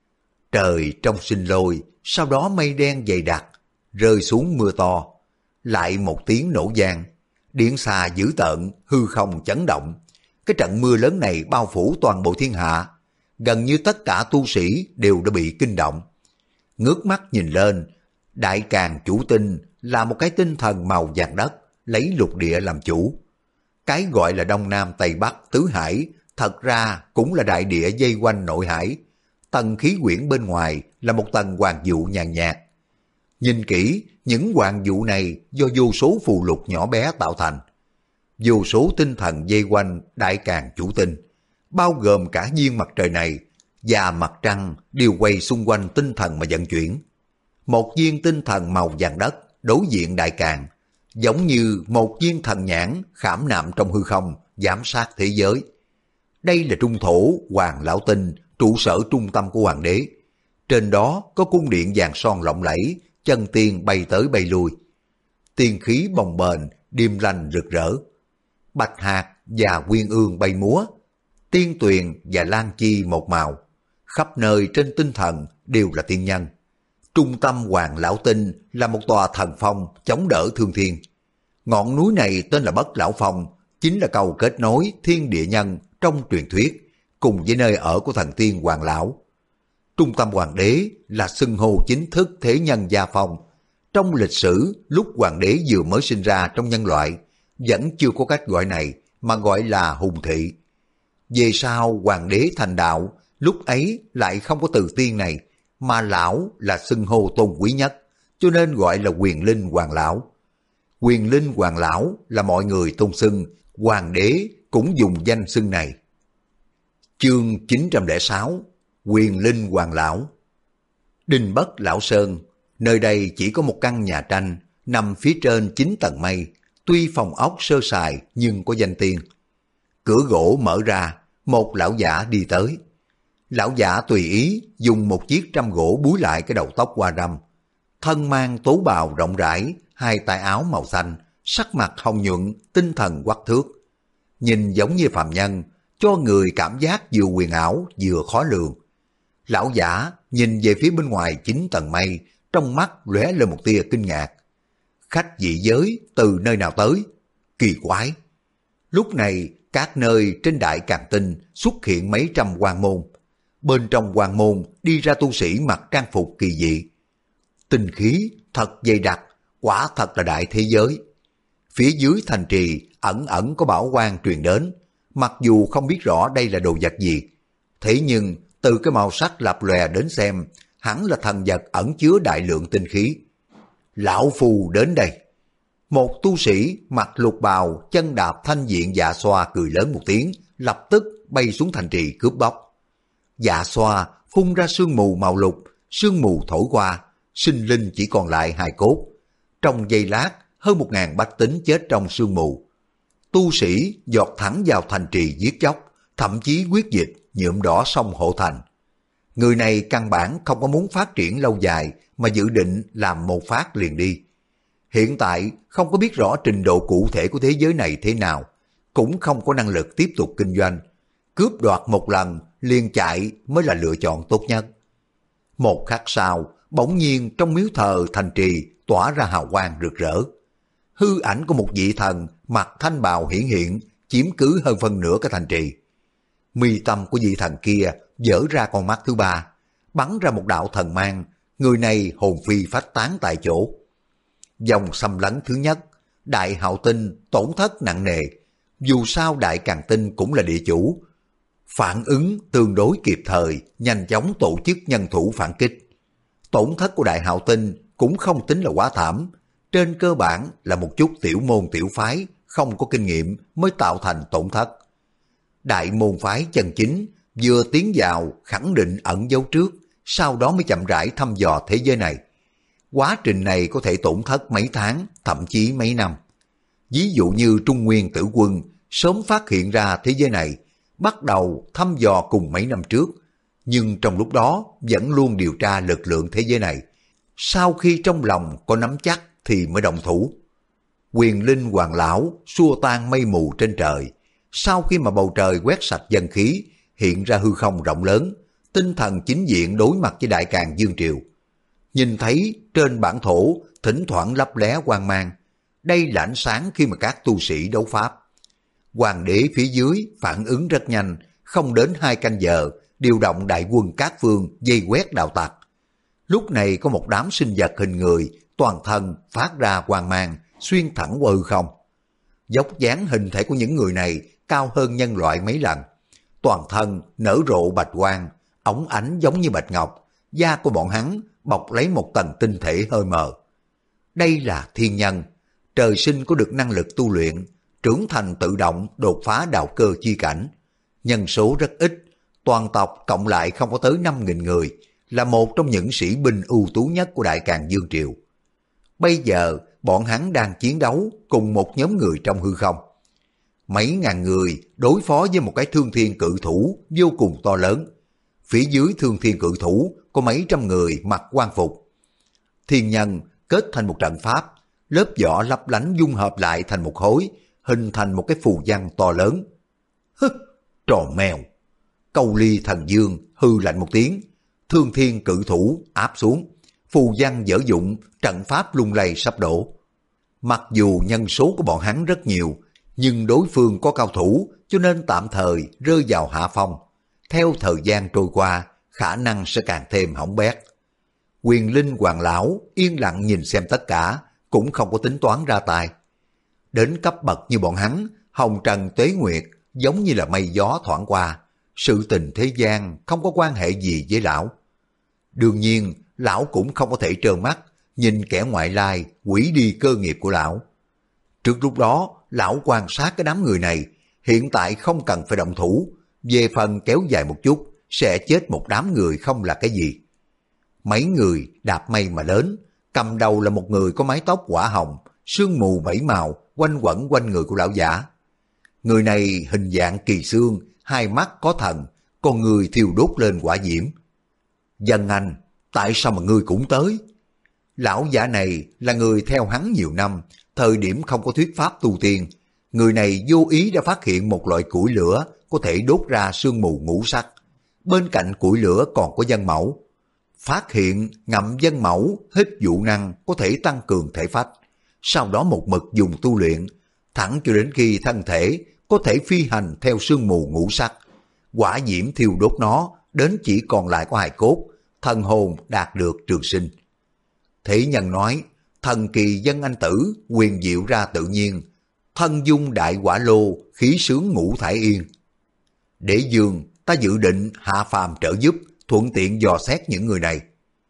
Trời trong sinh lôi, sau đó mây đen dày đặc, rơi xuống mưa to. Lại một tiếng nổ vang, điện xà dữ tợn, hư không chấn động. Cái trận mưa lớn này bao phủ toàn bộ thiên hạ. gần như tất cả tu sĩ đều đã bị kinh động. Ngước mắt nhìn lên, Đại Càn Chủ Tinh là một cái tinh thần màu vàng đất, lấy lục địa làm chủ. Cái gọi là Đông Nam Tây Bắc Tứ Hải thật ra cũng là đại địa dây quanh nội hải. Tầng khí quyển bên ngoài là một tầng hoàng vụ nhàn nhạt. Nhìn kỹ, những hoàng vụ này do vô số phù lục nhỏ bé tạo thành. Vô số tinh thần dây quanh Đại Càn Chủ Tinh, bao gồm cả viên mặt trời này và mặt trăng đều quay xung quanh tinh thần mà vận chuyển. Một viên tinh thần màu vàng đất đối diện Đại Càn, giống như một viên thần nhãn khảm nạm trong hư không, giám sát thế giới. Đây là trung thổ Hoàng Lão Tinh, trụ sở trung tâm của hoàng đế. Trên đó có cung điện vàng son lộng lẫy, chân tiên bay tới bay lui. Tiên khí bồng bềnh, điềm lành rực rỡ. Bạch hạt và quyên ương bay múa, tiên tuyền và lan chi một màu. Khắp nơi trên tinh thần đều là tiên nhân. Trung tâm Hoàng Lão Tinh là một tòa thần phong chống đỡ thương thiên. Ngọn núi này tên là Bất Lão Phong, chính là cầu kết nối thiên địa nhân trong truyền thuyết, cùng với nơi ở của thần tiên Hoàng Lão. Trung tâm hoàng đế là xưng hô chính thức thế nhân gia phong. Trong lịch sử, lúc hoàng đế vừa mới sinh ra trong nhân loại, vẫn chưa có cách gọi này, mà gọi là hùng thị. Về sau hoàng đế thành đạo, lúc ấy lại không có từ tiên này, mà lão là xưng hô tôn quý nhất, cho nên gọi là quyền linh hoàng lão. Quyền linh hoàng lão là mọi người tôn xưng, hoàng đế cũng dùng danh xưng này. Chương 906, Quyền linh hoàng lão. Đinh Bất Lão Sơn, nơi đây chỉ có một căn nhà tranh, nằm phía trên 9 tầng mây, tuy phòng ốc sơ sài nhưng có danh tiên. Cửa gỗ mở ra, một lão giả đi tới. Lão giả tùy ý dùng một chiếc trăm gỗ búi lại cái đầu tóc hoa râm. Thân mang tố bào rộng rãi, hai tay áo màu xanh, sắc mặt hồng nhuận, tinh thần quắc thước. Nhìn giống như phàm nhân, cho người cảm giác vừa huyền ảo vừa khó lường. Lão giả nhìn về phía bên ngoài 9 tầng mây, trong mắt lóe lên một tia kinh ngạc. Khách dị giới từ nơi nào tới? Kỳ quái! Lúc này các nơi trên Đại Càn Tinh xuất hiện mấy trăm quan môn. Bên trong quan môn đi ra tu sĩ mặc trang phục kỳ dị. Tinh khí thật dày đặc, quả thật là đại thế giới. Phía dưới thành trì ẩn ẩn có bảo quang truyền đến, mặc dù không biết rõ đây là đồ vật gì. Thế nhưng từ cái màu sắc lập lòe đến xem, hẳn là thần vật ẩn chứa đại lượng tinh khí. Lão phù đến đây. Một tu sĩ mặc lục bào, chân đạp thanh diện Dạ Xoa cười lớn một tiếng, lập tức bay xuống thành trì cướp bóc. Dạ Xoa phun ra sương mù màu lục, sương mù thổi qua, sinh linh chỉ còn lại hài cốt. Trong giây lát, hơn 1000 bách tính chết trong sương mù. Tu sĩ giọt thẳng vào thành trì giết chóc, thậm chí quyết dịch, nhuộm đỏ sông Hộ Thành. Người này căn bản không có muốn phát triển lâu dài, mà dự định làm một phát liền đi. Hiện tại không có biết rõ trình độ cụ thể của thế giới này thế nào, cũng không có năng lực tiếp tục kinh doanh. Cướp đoạt một lần, liền chạy mới là lựa chọn tốt nhất. Một khắc sau, bỗng nhiên trong miếu thờ thành trì tỏa ra hào quang rực rỡ. Hư ảnh của một vị thần mặc thanh bào hiển hiện, chiếm cứ hơn phân nửa cái thành trì. Mi tâm của vị thần kia dở ra con mắt thứ ba, bắn ra một đạo thần mang, người này hồn phi phách tán tại chỗ. Dòng xâm lấn thứ nhất, Đại Hạo Tinh tổn thất nặng nề, dù sao Đại Càn Tinh cũng là địa chủ. Phản ứng tương đối kịp thời, nhanh chóng tổ chức nhân thủ phản kích. Tổn thất của Đại Hạo Tinh cũng không tính là quá thảm, trên cơ bản là một chút tiểu môn tiểu phái, không có kinh nghiệm mới tạo thành tổn thất. Đại môn phái chân chính vừa tiến vào khẳng định ẩn dấu trước, sau đó mới chậm rãi thăm dò thế giới này. Quá trình này có thể tổn thất mấy tháng, thậm chí mấy năm. Ví dụ như Trung Nguyên Tử Quân sớm phát hiện ra thế giới này, bắt đầu thăm dò cùng mấy năm trước, nhưng trong lúc đó vẫn luôn điều tra lực lượng thế giới này. Sau khi trong lòng có nắm chắc thì mới động thủ. Quyền linh hoàng lão xua tan mây mù trên trời. Sau khi mà bầu trời quét sạch dân khí, hiện ra hư không rộng lớn, tinh thần chính diện đối mặt với Đại Càn Dương Triều. Nhìn thấy trên bản thổ thỉnh thoảng lấp lé quang mang, đây là ánh sáng khi mà các tu sĩ đấu pháp. Hoàng đế phía dưới phản ứng rất nhanh, không đến 2 canh giờ điều động đại quân các phương vây quét đạo tặc. Lúc này có một đám sinh vật hình người, toàn thân phát ra quang mang, xuyên thẳng qua hư không. Dốc dáng hình thể của những người này cao hơn nhân loại mấy lần. Toàn thân nở rộ bạch quang, óng ánh giống như bạch ngọc, da của bọn hắn bọc lấy một tầng tinh thể hơi mờ. Đây là thiên nhân, trời sinh có được năng lực tu luyện, trưởng thành tự động đột phá đạo cơ chi cảnh. Nhân số rất ít, toàn tộc cộng lại không có tới 5.000 người, là một trong những sĩ binh ưu tú nhất của Đại Càn Dương Triều. Bây giờ, bọn hắn đang chiến đấu cùng một nhóm người trong hư không. Mấy ngàn người đối phó với một cái thương thiên cự thủ vô cùng to lớn. Phía dưới thương thiên cự thủ có mấy trăm người mặc quan phục. Thiên nhân kết thành một trận pháp, lớp vỏ lấp lánh dung hợp lại thành một khối, hình thành một cái phù văn to lớn. Hứ, trò mèo. Câu Ly Thần Dương hư lạnh một tiếng, thương thiên cự thủ áp xuống, phù văn dở dụng, trận pháp lung lay sắp đổ. Mặc dù nhân số của bọn hắn rất nhiều, nhưng đối phương có cao thủ cho nên tạm thời rơi vào hạ phong. Theo thời gian trôi qua, khả năng sẽ càng thêm hỏng bét. Quyền Linh Hoàng Lão yên lặng nhìn xem tất cả, cũng không có tính toán ra tay. Đến cấp bậc như bọn hắn, hồng trần tuế nguyệt giống như là mây gió thoảng qua, sự tình thế gian không có quan hệ gì với lão. Đương nhiên, lão cũng không có thể trơ mắt nhìn kẻ ngoại lai hủy đi cơ nghiệp của lão. Trước lúc đó, lão quan sát cái đám người này, hiện tại không cần phải động thủ, về phần kéo dài một chút, sẽ chết một đám người không là cái gì. Mấy người đạp mây mà đến, cầm đầu là một người có mái tóc quả hồng, sương mù bảy màu quanh quẩn quanh người của lão giả. Người này hình dạng kỳ xương, hai mắt có thần, con người thiêu đốt lên quả diễm. Dân Anh, tại sao mà ngươi cũng tới? Lão giả này là người theo hắn nhiều năm, thời điểm không có thuyết pháp tu tiên. Người này vô ý đã phát hiện một loại củi lửa có thể đốt ra sương mù ngũ sắc. Bên cạnh củi lửa còn có dân mẫu. Phát hiện ngậm dân mẫu hít dụ năng có thể tăng cường thể phách. Sau đó một mực dùng tu luyện, thẳng cho đến khi thân thể có thể phi hành theo sương mù ngũ sắc. Quả diễm thiêu đốt nó đến chỉ còn lại có hài cốt, thần hồn đạt được trường sinh. Thế nhân nói, thần kỳ dân anh tử, quyền diệu ra tự nhiên, thân dung đại quả lô, khí sướng ngũ thải yên. Đế Dương, ta dự định hạ phàm trợ giúp, thuận tiện dò xét những người này.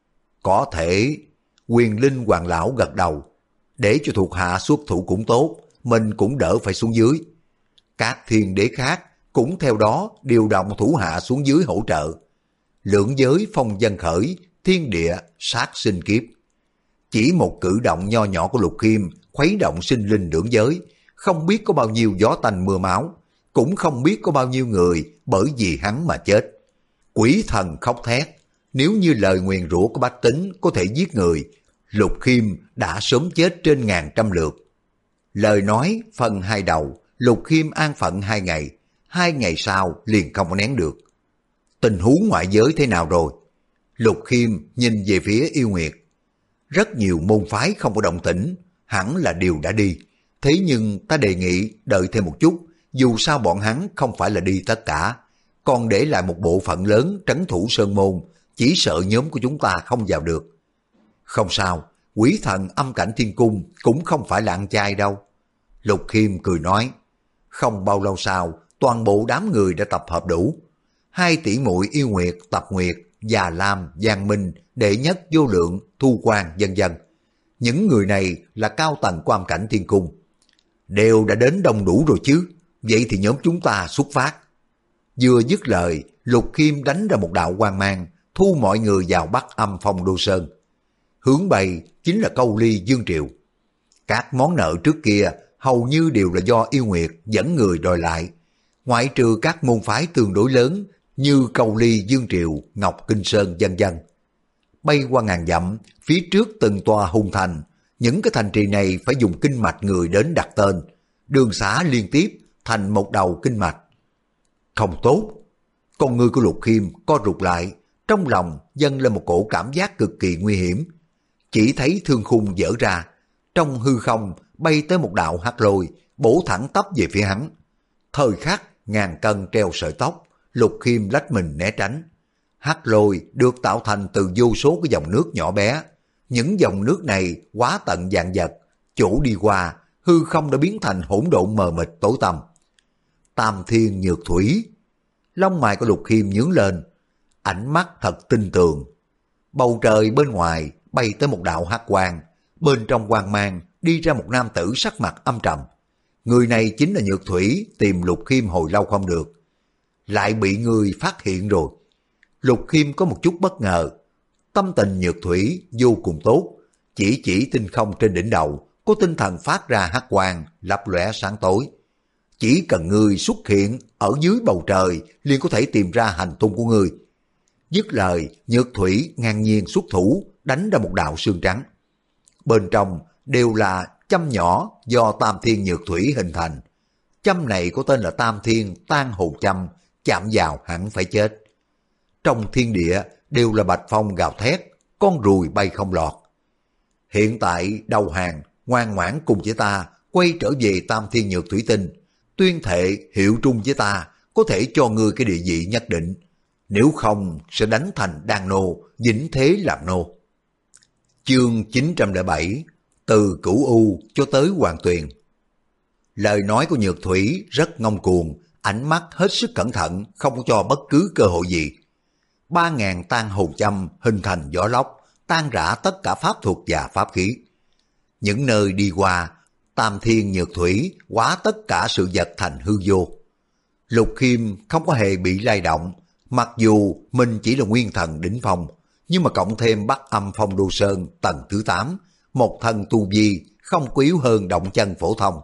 Có thể, Quyền Linh Hoàng Lão gật đầu, để cho thuộc hạ xuất thủ cũng tốt, mình cũng đỡ phải xuống dưới. Các thiên đế khác cũng theo đó điều động thủ hạ xuống dưới hỗ trợ. Lưỡng giới phong dân khởi, thiên địa sát sinh kiếp. Chỉ một cử động nho nhỏ của Lục Khiêm khuấy động sinh linh lưỡng giới, không biết có bao nhiêu gió tanh mưa máu, cũng không biết có bao nhiêu người bởi vì hắn mà chết. Quỷ thần khóc thét, nếu như lời nguyền rủa của bách tính có thể giết người, Lục Khiêm đã sớm chết trên ngàn trăm lượt. Lời nói phân hai đầu, Lục Khiêm an phận 2 ngày sau liền không có nén được. Tình huống ngoại giới thế nào rồi? Lục Khiêm nhìn về phía Yêu Nguyệt. Rất nhiều môn phái không có động tĩnh, hẳn là điều đã đi. Thế nhưng ta đề nghị đợi thêm một chút, dù sao bọn hắn không phải là đi tất cả, còn để lại một bộ phận lớn trấn thủ sơn môn, chỉ sợ nhóm của chúng ta không vào được. Không sao, quỷ thần âm cảnh thiên cung cũng không phải là ăn chay đâu. Lục Khiêm cười nói, không bao lâu sau, toàn bộ đám người đã tập hợp đủ. 2 tỷ muội Yêu Nguyệt, Tập Nguyệt, Già Lam, Giang Minh, Đệ Nhất, Vô Lượng, Thu Quang, vân vân. Những người này là cao tầng của âm cảnh thiên cung. Đều đã đến đông đủ rồi chứ, vậy thì nhóm chúng ta xuất phát. Vừa dứt lời, Lục Khiêm đánh ra một đạo quang mang, thu mọi người vào Bắc Âm Phong Đô Sơn. Hướng Bay chính là Câu Ly Dương Triều. Các món nợ trước kia hầu như đều là do Yêu Nguyệt dẫn người đòi lại, ngoại trừ các môn phái tương đối lớn như Câu Ly Dương Triều, Ngọc Kinh Sơn vân vân. Bay qua ngàn dặm, phía trước từng tòa hùng thành, những cái thành trì này phải dùng kinh mạch người đến đặt tên, đường xá liên tiếp thành một đầu kinh mạch. Không tốt, con người của Lục Khiêm co rụt lại, trong lòng dâng lên một cổ cảm giác cực kỳ nguy hiểm. Chỉ thấy thương khung dở ra, trong hư không bay tới một đạo hắc lôi, bổ thẳng tắp về phía hắn. Thời khắc ngàn cân treo sợi tóc, Lục Khiêm lách mình né tránh. Hắc lôi được tạo thành từ vô số cái dòng nước nhỏ bé. Những dòng nước này quá tận vạn vật, chỗ đi qua, hư không đã biến thành hỗn độn mờ mịt tối tăm. Tam thiên nhược thủy. Lông mày của Lục Khiêm nhướng lên, ánh mắt thật tinh tường. Bầu trời bên ngoài bay tới một đạo hắc quang, bên trong quang mang đi ra một nam tử sắc mặt âm trầm. Người này chính là Nhược Thủy tìm Lục Khiêm hồi lâu không được. Lại bị người phát hiện rồi. Lục Khiêm có một chút bất ngờ. Tâm tình Nhược Thủy vô cùng tốt, chỉ tinh không trên đỉnh đầu có tinh thần phát ra hắc quang lấp lóe sáng tối. Chỉ cần ngươi xuất hiện ở dưới bầu trời liền có thể tìm ra hành tung của ngươi. Dứt lời, Nhược Thủy ngang nhiên xuất thủ đánh ra một đạo xương trắng. Bên trong đều là châm nhỏ do Tam Thiên Nhược Thủy hình thành. Châm này có tên là Tam Thiên Tan Hồn Châm, chạm vào hẳn phải chết. Trong thiên địa đều là bạch phong gào thét, con ruồi bay không lọt. Hiện tại đầu hàng, ngoan ngoãn cùng với ta quay trở về Tam Thiên Nhược Thủy Tinh, tuyên thệ hiệu trung với ta, có thể cho ngươi cái địa vị nhất định. Nếu không sẽ đánh thành đàn nô, vĩnh thế làm nô. Chương 907, từ Cửu U cho tới Hoàng Tuyền. Lời nói của Nhược Thủy rất ngông cuồng, ánh mắt hết sức cẩn thận, không có cho bất cứ cơ hội gì. 3.000 tan hồn châm hình thành gió lốc, tan rã tất cả pháp thuật và pháp khí. Những nơi đi qua, Tam Thiên Nhược Thủy hóa tất cả sự vật thành hư vô. Lục Khiêm không có hề bị lay động, mặc dù mình chỉ là nguyên thần đỉnh phong, nhưng mà cộng thêm Bắc Âm Phong Đô Sơn tầng thứ 8, một thần tu vi không có yếu hơn động chân phổ thông.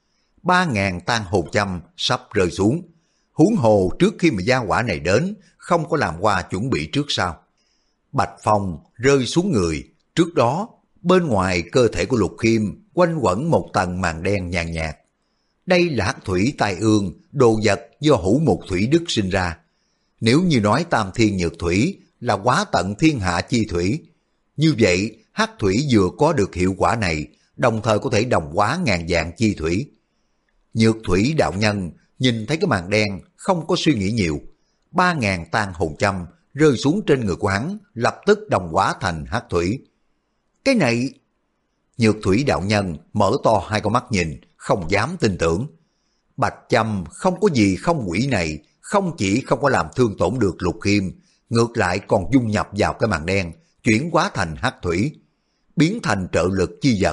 3.000 tan hồn châm sắp rơi xuống, huống hồ trước khi mà gia hỏa này đến, không có làm qua chuẩn bị trước sau. Bạch phong rơi xuống người, trước đó bên ngoài cơ thể của Lục Khiêm quanh quẩn một tầng màn đen nhàn nhạt. Đây là hắc thủy tai ương, đồ vật do hữu mục thủy đức sinh ra. Nếu như nói Tam Thiên Nhược Thủy là quá tận thiên hạ chi thủy, như vậy hắc thủy vừa có được hiệu quả này, đồng thời có thể đồng hóa ngàn vạn chi thủy. Nhược Thủy đạo nhân nhìn thấy cái màn đen, không có suy nghĩ nhiều. 3.000 tan hồn châm rơi xuống trên người của hắn, lập tức đồng hóa thành hắc thủy. Cái này... Nhược Thủy đạo nhân mở to hai con mắt nhìn, không dám tin tưởng. Bạch châm không có gì không quỷ này, không chỉ không có làm thương tổn được Lục Khiêm, ngược lại còn dung nhập vào cái màn đen, chuyển hóa thành hắc thủy, biến thành trợ lực chi vật.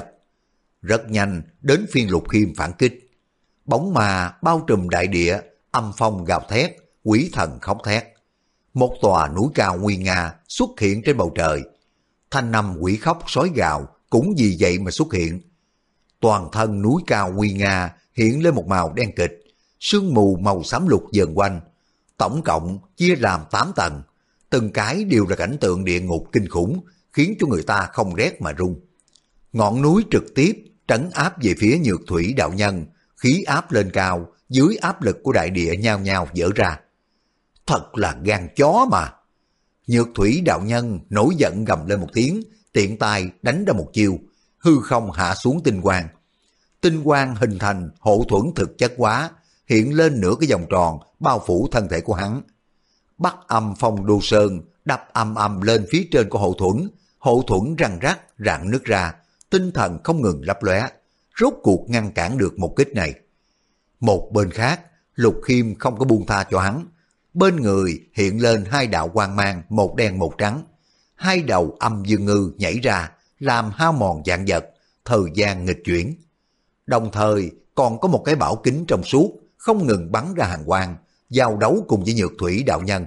Rất nhanh đến phiên Lục Khiêm phản kích. Bóng ma bao trùm đại địa, âm phong gào thét, quỷ thần khóc thét. Một tòa núi cao nguy nga xuất hiện trên bầu trời. Thanh âm quỷ khóc sói gào cũng vì vậy mà xuất hiện. Toàn thân núi cao nguy nga hiện lên một màu đen kịch, sương mù màu xám lục dần quanh. Tổng cộng chia làm 8 tầng, từng cái đều là cảnh tượng địa ngục kinh khủng, khiến cho người ta không rét mà run. Ngọn núi trực tiếp trấn áp về phía Nhược Thủy đạo nhân, khí áp lên cao, dưới áp lực của đại địa nhao nhao vỡ ra. Thật là gan chó mà. Nhược Thủy đạo nhân nổi giận gầm lên một tiếng, tiện tay đánh ra một chiêu, hư không hạ xuống tinh quang. Tinh quang hình thành hộ thuẫn thực chất hóa, hiện lên nửa cái vòng tròn bao phủ thân thể của hắn. Bắc Âm Phong Đô Sơn đập ầm ầm lên phía trên của hộ thuẫn răng rắc rạn nứt ra, tinh thần không ngừng lấp lóe, rốt cuộc ngăn cản được một kích này. Một bên khác, Lục Khiêm không có buông tha cho hắn, bên người hiện lên hai đạo quang mang, một đen một trắng. Hai đầu âm dương ngư nhảy ra, làm hao mòn vạn vật, thời gian nghịch chuyển. Đồng thời còn có một cái bảo kính trong suốt, không ngừng bắn ra hàng quang, giao đấu cùng với Nhược Thủy đạo nhân.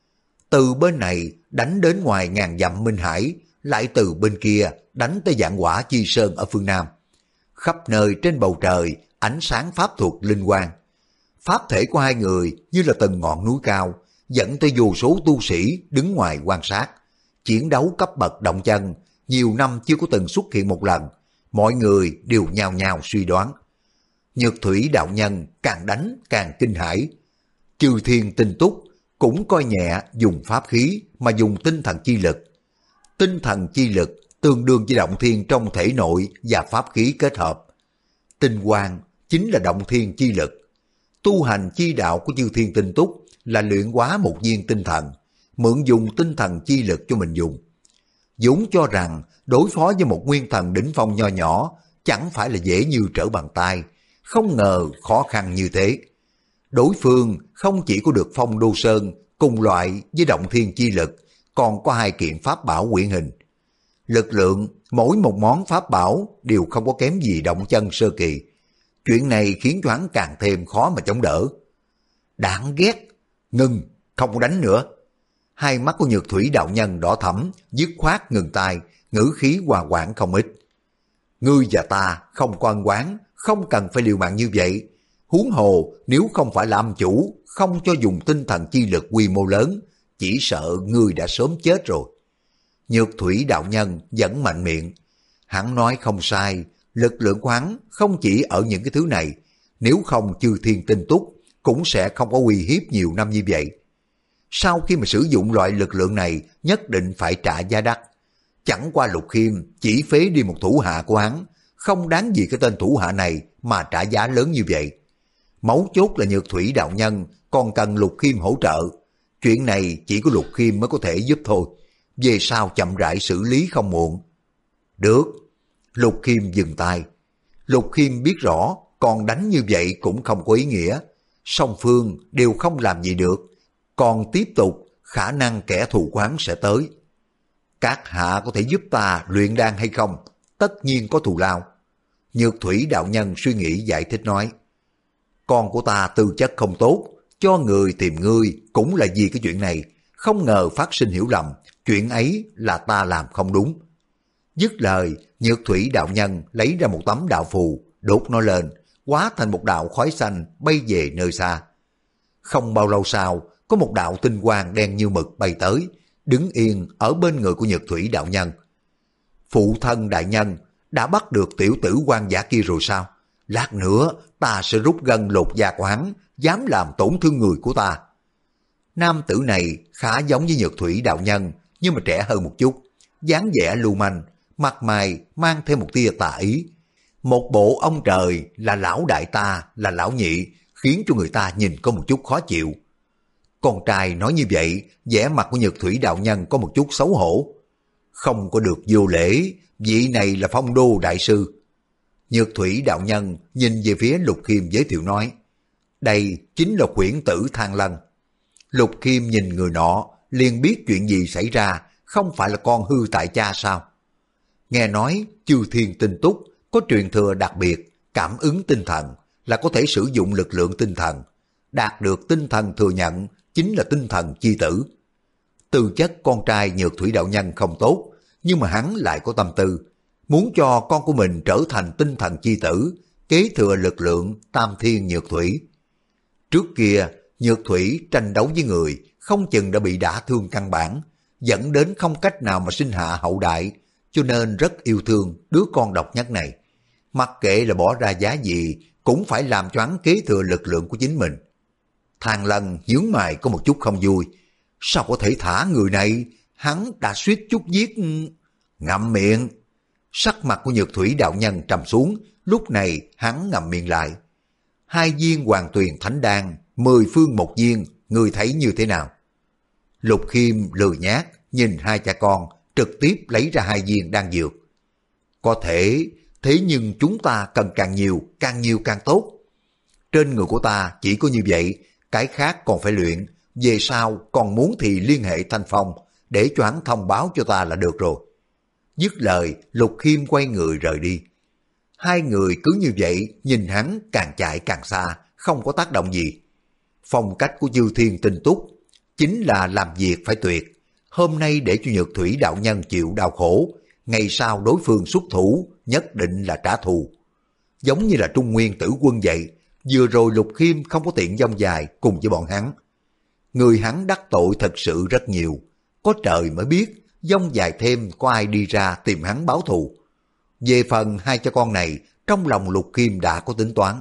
Từ bên này đánh đến ngoài ngàn dặm Minh Hải, lại từ bên kia đánh tới Vạn Quả Chi Sơn ở phương Nam. Khắp nơi trên bầu trời ánh sáng pháp thuật linh quang. Pháp thể của hai người như là từng ngọn núi cao, dẫn tới vô số tu sĩ đứng ngoài quan sát. Chiến đấu cấp bậc động chân, nhiều năm chưa có từng xuất hiện một lần, mọi người đều nhao nhao suy đoán. Nhược Thủy đạo nhân càng đánh càng kinh hãi. Chư thiên tinh túc cũng coi nhẹ dùng pháp khí mà dùng tinh thần chi lực. Tinh thần chi lực tương đương với động thiên trong thể nội và pháp khí kết hợp. Tinh quang chính là động thiên chi lực. Tu hành chi đạo của chư thiên tinh túc là luyện hóa một viên tinh thần, mượn dùng tinh thần chi lực cho mình dùng. Dũng cho rằng đối phó với một nguyên thần đỉnh phong nho nhỏ chẳng phải là dễ như trở bàn tay, không ngờ khó khăn như thế. Đối phương không chỉ có được phong đô sơn cùng loại với động thiên chi lực, còn có 2 kiện pháp bảo quyển hình. Lực lượng mỗi một món pháp bảo đều không có kém gì động chân sơ kỳ. Chuyện này khiến cho hắn càng thêm khó mà chống đỡ. Đáng ghét, ngừng, không có đánh nữa. Hai mắt của Nhược Thủy đạo nhân đỏ thẫm, dứt khoát ngừng tay, ngữ khí hòa quảng không ít. Ngươi và ta không có ân oán, không cần phải liều mạng như vậy. Huống hồ nếu không phải là âm chủ, không cho dùng tinh thần chi lực quy mô lớn, chỉ sợ ngươi đã sớm chết rồi. Nhược Thủy đạo nhân vẫn mạnh miệng. Hắn nói không sai, lực lượng của hắn không chỉ ở những cái thứ này, nếu không chư thiên tinh túc cũng sẽ không có uy hiếp nhiều năm như vậy. Sau khi mà sử dụng loại lực lượng này nhất định phải trả giá đắt. Chẳng qua Lục Khiêm chỉ phế đi một thủ hạ của hắn, không đáng gì cái tên thủ hạ này mà trả giá lớn như vậy. Mấu chốt là Nhược Thủy đạo nhân còn cần Lục Khiêm hỗ trợ. Chuyện này chỉ có Lục Khiêm mới có thể giúp thôi. Về sau chậm rãi xử lý không muộn. Được. Lục Khiêm dừng tay. Lục Khiêm biết rõ còn đánh như vậy cũng không có ý nghĩa. Song phương đều không làm gì được. Còn tiếp tục khả năng kẻ thù quán sẽ tới. Các hạ có thể giúp ta luyện đan hay không? Tất nhiên có thù lao. Nhược Thủy đạo nhân suy nghĩ giải thích nói. Con của ta tư chất không tốt, cho người tìm ngươi cũng là vì cái chuyện này. Không ngờ phát sinh hiểu lầm, chuyện ấy là ta làm không đúng. Dứt lời, Nhược Thủy đạo nhân lấy ra một tấm đạo phù, đốt nó lên, hóa thành một đạo khói xanh bay về nơi xa. Không bao lâu sau, có một đạo tinh quang đen như mực bay tới, đứng yên ở bên người của Nhược Thủy đạo nhân. Phụ thân đại nhân, đã bắt được tiểu tử quan giả kia rồi sao? Lát nữa ta sẽ rút gân lột da của hắn, dám làm tổn thương người của ta. Nam tử này khá giống với Nhược Thủy đạo nhân, nhưng mà trẻ hơn một chút, dáng vẻ lưu manh, mặt mày mang thêm một tia tà ý. Một bộ ông trời là lão đại ta là lão nhị, khiến cho người ta nhìn có một chút khó chịu. Con trai nói như vậy, vẻ mặt của Nhược Thủy đạo nhân có một chút xấu hổ. Không có được vô lễ, vị này là Phong Đô đại sư. Nhược Thủy đạo nhân nhìn về phía Lục Khiêm giới thiệu nói, đây chính là khuyển tử Thang Lân. Lục Khiêm nhìn người nọ, liền biết chuyện gì xảy ra, không phải là con hư tại cha sao? Nghe nói chư thiên tinh túc có truyền thừa đặc biệt, cảm ứng tinh thần, là có thể sử dụng lực lượng tinh thần. Đạt được tinh thần thừa nhận chính là tinh thần chi tử. Tư chất con trai Nhược Thủy đạo nhân không tốt, nhưng mà hắn lại có tâm tư, muốn cho con của mình trở thành tinh thần chi tử, kế thừa lực lượng Tam Thiên Nhược Thủy. Trước kia, Nhược Thủy tranh đấu với người, không chừng đã bị đả thương căn bản, dẫn đến không cách nào mà sinh hạ hậu đại, cho nên rất yêu thương đứa con độc nhất này. Mặc kệ là bỏ ra giá gì, cũng phải làm cho hắn kế thừa lực lượng của chính mình. Thang Lân nhướng mày có một chút không vui. Sao có thể thả người này? Hắn đã suýt chút giết... Ngậm miệng. Sắc mặt của Nhược Thủy đạo nhân trầm xuống, lúc này hắn ngậm miệng lại. 2 viên Hoàng Tuyền Thánh Đan, 10 phương một viên, người thấy như thế nào? Lục Khiêm lười nhác, nhìn hai cha con, trực tiếp lấy ra 2 viên đan dược. Có thể, thế nhưng chúng ta cần càng nhiều càng tốt. Trên người của ta chỉ có như vậy, cái khác còn phải luyện, về sau còn muốn thì liên hệ Thanh Phong, để cho hắn thông báo cho ta là được rồi. Dứt lời, Lục Khiêm quay người rời đi. 2 người cứ như vậy, nhìn hắn càng chạy càng xa, không có tác động gì. Phong cách của chư thiên tinh túc chính là làm việc phải tuyệt. Hôm nay để cho Nhược Thủy đạo nhân chịu đau khổ, ngày sau đối phương xuất thủ nhất định là trả thù. Giống như là Trung Nguyên Tử Quân vậy, vừa rồi Lục Khiêm không có tiện dông dài cùng với bọn hắn. Người hắn đắc tội thật sự rất nhiều, có trời mới biết dông dài thêm có ai đi ra tìm hắn báo thù. Về phần 2 cha con này, trong lòng Lục Khiêm đã có tính toán.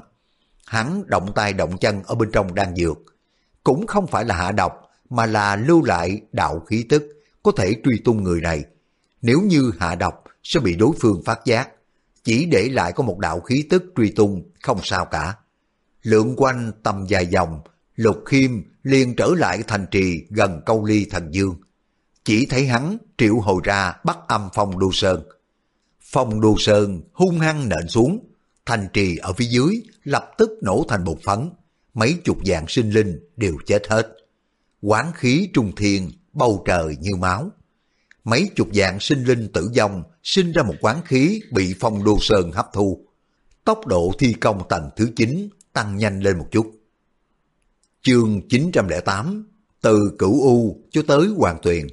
Hắn động tay động chân ở bên trong đan dược, cũng không phải là hạ độc, mà là lưu lại đạo khí tức, có thể truy tung người này. Nếu như hạ độc sẽ bị đối phương phát giác, chỉ để lại có một đạo khí tức truy tung không sao cả. Lượn quanh tầm dài dòng, Lục Khiêm liền trở lại thành trì gần Câu Ly Thần Dương. Chỉ thấy hắn triệu hồi ra Bắc Âm Phong Đô Sơn. Phong Đô Sơn hung hăng nện xuống, thành trì ở phía dưới lập tức nổ thành bột phấn, mấy chục vạn sinh linh đều chết hết. Oán khí trung thiên, bầu trời như máu. Mấy chục vạn sinh linh tử vong, sinh ra một oán khí bị Phong Đô Sơn hấp thu. Tốc độ thi công tầng thứ 9 tăng nhanh lên một chút. Chương 908, từ Cửu U cho tới Hoàng Tuyền.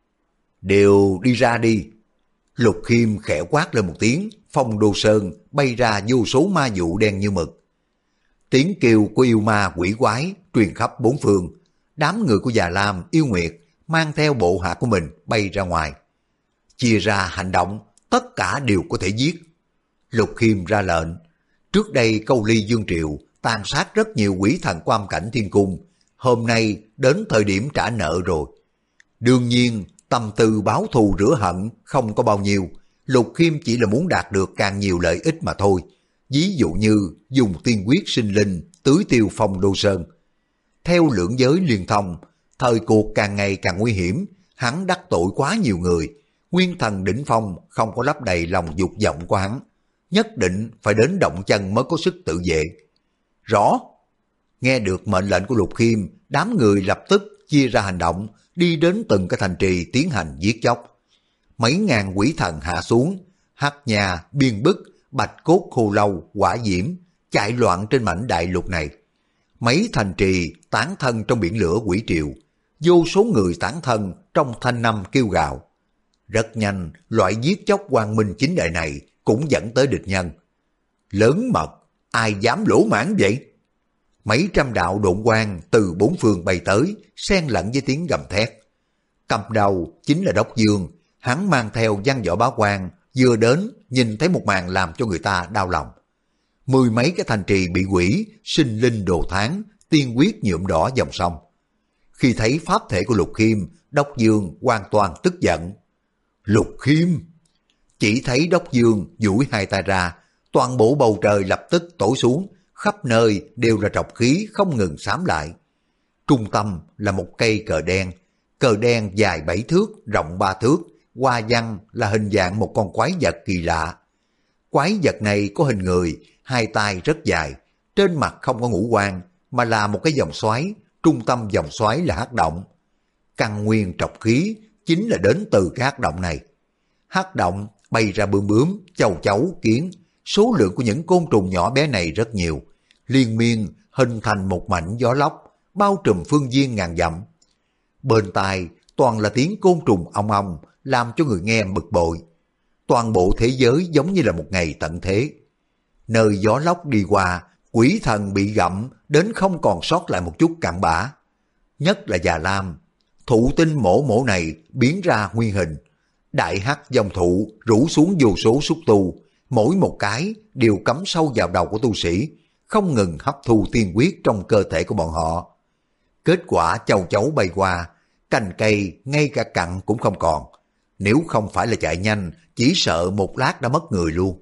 Đều đi ra đi. Lục Khiêm khẽ quát lên một tiếng, Phong Đô Sơn bay ra vô số ma vụ đen như mực. Tiếng kêu của yêu ma quỷ quái truyền khắp bốn phương. Đám người của Già Lam, Yêu Nguyệt mang theo bộ hạ của mình bay ra ngoài. Chia ra hành động, tất cả đều có thể giết. Lục Khiêm ra lệnh. Trước đây Câu Ly Dương Triều tàn sát rất nhiều quỷ thần của âm cảnh thiên cung. Hôm nay đến thời điểm trả nợ rồi. Đương nhiên, tâm tư báo thù rửa hận không có bao nhiêu. Lục Khiêm chỉ là muốn đạt được càng nhiều lợi ích mà thôi. Ví dụ như dùng tiên quyết sinh linh tưới tiêu Phong Đô Sơn. Theo lưỡng giới liên thông, thời cuộc càng ngày càng nguy hiểm, hắn đắc tội quá nhiều người. Nguyên thần đỉnh phong không có lấp đầy lòng dục vọng của hắn. Nhất định phải đến động chân mới có sức tự vệ. Rõ. Nghe được mệnh lệnh của Lục Khiêm, đám người lập tức chia ra hành động, đi đến từng cái thành trì tiến hành giết chóc. Mấy ngàn quỷ thần hạ xuống, Hắc Nha, Biên Bức, Bạch Cốt Khô Lâu, Hỏa Diễm chạy loạn trên mảnh đại lục này. Mấy thành trì tán thân trong biển lửa quỷ triều, vô số người tán thân trong thanh năm kêu gào. Rất nhanh, loại giết chóc quang minh chính đại này cũng dẫn tới địch nhân. Lớn mật, ai dám lỗ mãn vậy? Mấy trăm đạo độn quang từ bốn phương bay tới, xen lẫn với tiếng gầm thét. Cầm đầu chính là Đốc Dương, hắn mang theo văn võ bá quan, vừa đến nhìn thấy một màn làm cho người ta đau lòng. Mười mấy cái thành trì bị quỷ, sinh linh đồ tháng, tiên quyết nhuộm đỏ dòng sông. Khi thấy pháp thể của Lục Khiêm, Đốc Dương hoàn toàn tức giận. Lục Khiêm! Chỉ thấy Đốc Dương duỗi hai tay ra, toàn bộ bầu trời lập tức tối xuống, khắp nơi đều là trọc khí không ngừng xám lại. Trung tâm là một cây cờ đen dài 7 thước, rộng 3 thước, hoa văn là hình dạng một con quái vật kỳ lạ. Quái vật này có hình người, hai tay rất dài, trên mặt không có ngũ quan, mà là một cái vòng xoáy, trung tâm vòng xoáy là hắc động. Căn nguyên trọc khí chính là đến từ cái hắc động này. Hắc động bay ra bướm, châu chấu, kiến, số lượng của những côn trùng nhỏ bé này rất nhiều, liên miên hình thành một mảnh gió lốc, bao trùm phương viên ngàn dặm. Bên tai toàn là tiếng côn trùng ong ong, làm cho người nghe bực bội. Toàn bộ thế giới giống như là một ngày tận thế. Nơi gió lốc đi qua, quỷ thần bị gặm đến không còn sót lại một chút cặn bã. Nhất là Già Lam, thụ tinh mổ này biến ra nguyên hình. Đại hắc dòng thụ rủ xuống vô số xúc tu, mỗi một cái đều cắm sâu vào đầu của tu sĩ, không ngừng hấp thu tiên quyết trong cơ thể của bọn họ. Kết quả châu chấu bay qua, cành cây ngay cả cặn cũng không còn. Nếu không phải là chạy nhanh, chỉ sợ một lát đã mất người luôn.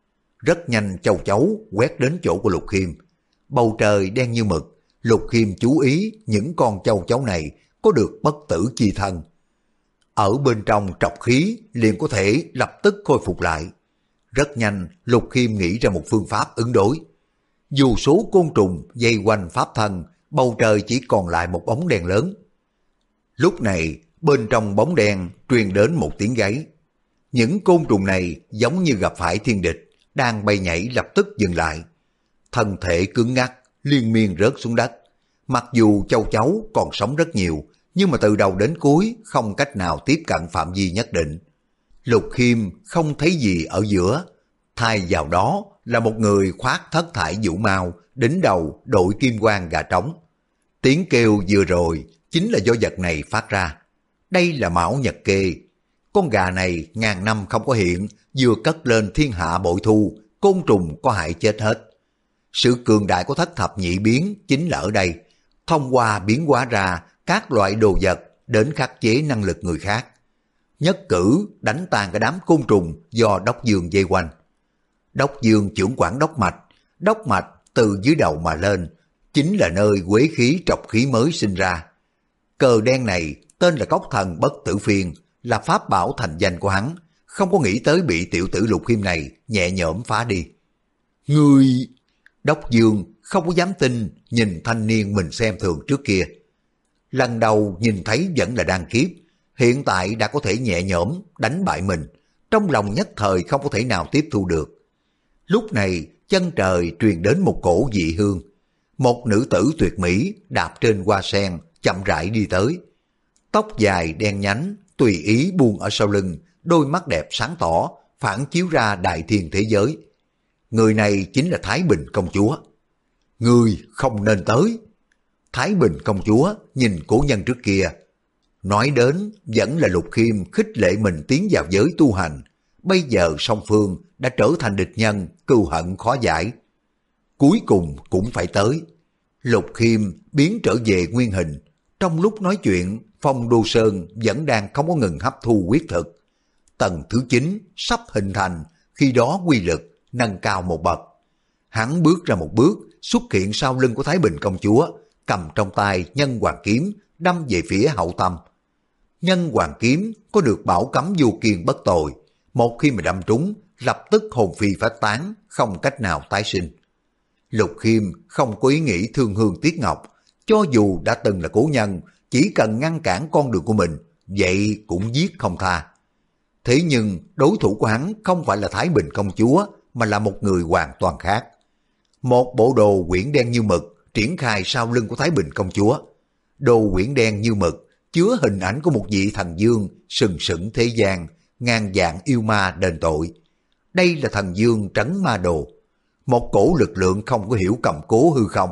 Rất nhanh châu chấu quét đến chỗ của Lục Khiêm. Bầu trời đen như mực, Lục Khiêm chú ý những con châu chấu này có được bất tử chi thân. Ở bên trong trọc khí liền có thể lập tức khôi phục lại. Rất nhanh Lục Khiêm nghĩ ra một phương pháp ứng đối. Dù số côn trùng dây quanh pháp thân, bầu trời chỉ còn lại một bóng đen lớn. Lúc này bên trong bóng đen truyền đến một tiếng gáy. Những côn trùng này giống như gặp phải thiên địch, đang bay nhảy lập tức dừng lại. Thân thể cứng ngắc, liên miên rớt xuống đất. Mặc dù châu chấu còn sống rất nhiều, nhưng mà từ đầu đến cuối không cách nào tiếp cận phạm vi nhất định. Lục Khiêm không thấy gì ở giữa, thay vào đó là một người khoác thất thải vũ mao, đỉnh đầu đội kim quang gà trống. Tiếng kêu vừa rồi chính là do vật này phát ra. Đây là Mão Nhật Kê. Con gà này ngàn năm không có hiện, vừa cất lên thiên hạ bội thu, côn trùng có hại chết hết. Sự cường đại của thất thập nhị biến chính là ở đây, thông qua biến hóa ra các loại đồ vật đến khắc chế năng lực người khác. Nhất cử đánh tan cái đám côn trùng do Đốc Dương dây quanh. Đốc Dương trưởng quản đốc mạch từ dưới đầu mà lên, chính là nơi quế khí trọc khí mới sinh ra. Cờ đen này tên là Cốc Thần Bất Tử Phiên, là pháp bảo thành danh của hắn, không có nghĩ tới bị tiểu tử Lục Khiêm này nhẹ nhõm phá đi. Ngươi... Đốc Dương không có dám tin nhìn thanh niên mình xem thường trước kia. Lần đầu nhìn thấy vẫn là đang kiếp, hiện tại đã có thể nhẹ nhõm đánh bại mình, trong lòng nhất thời không có thể nào tiếp thu được. Lúc này chân trời truyền đến một cổ dị hương, một nữ tử tuyệt mỹ đạp trên hoa sen chậm rãi đi tới. Tóc dài đen nhánh tùy ý buông ở sau lưng, đôi mắt đẹp sáng tỏ phản chiếu ra đại thiên thế giới. Người này chính là Thái Bình công chúa. Ngươi không nên tới. Thái Bình công chúa nhìn cổ nhân trước kia, nói đến vẫn là Lục Khiêm khích lệ mình tiến vào giới tu hành, bây giờ song phương đã trở thành địch nhân, cừu hận khó giải. Cuối cùng cũng phải tới. Lục Khiêm biến trở về nguyên hình, trong lúc nói chuyện, Phong Đô Sơn vẫn đang không có ngừng hấp thu huyết thực. Tầng thứ 9 sắp hình thành, khi đó quy lực nâng cao một bậc. Hắn bước ra một bước, xuất hiện sau lưng của Thái Bình công chúa, cầm trong tay Nhân Hoàng kiếm đâm về phía hậu tâm. Nhân Hoàng kiếm có được bảo cấm vô kiên bất tồi, một khi mà đâm trúng, lập tức hồn phi phách tán, không cách nào tái sinh. Lục Khiêm không có ý nghĩ thương hương tiếc ngọc, cho dù đã từng là cố nhân, chỉ cần ngăn cản con đường của mình, vậy cũng giết không tha. Thế nhưng đối thủ của hắn không phải là Thái Bình công chúa, mà là một người hoàn toàn khác. Một bộ đồ quyển đen như mực triển khai sau lưng của Thái Bình công chúa. Đồ quyển đen như mực chứa hình ảnh của một vị thần dương sừng sững thế gian, ngàn vạn yêu ma đền tội. Đây là thần dương trấn ma đồ, một cổ lực lượng không có hiểu cầm cố hư không.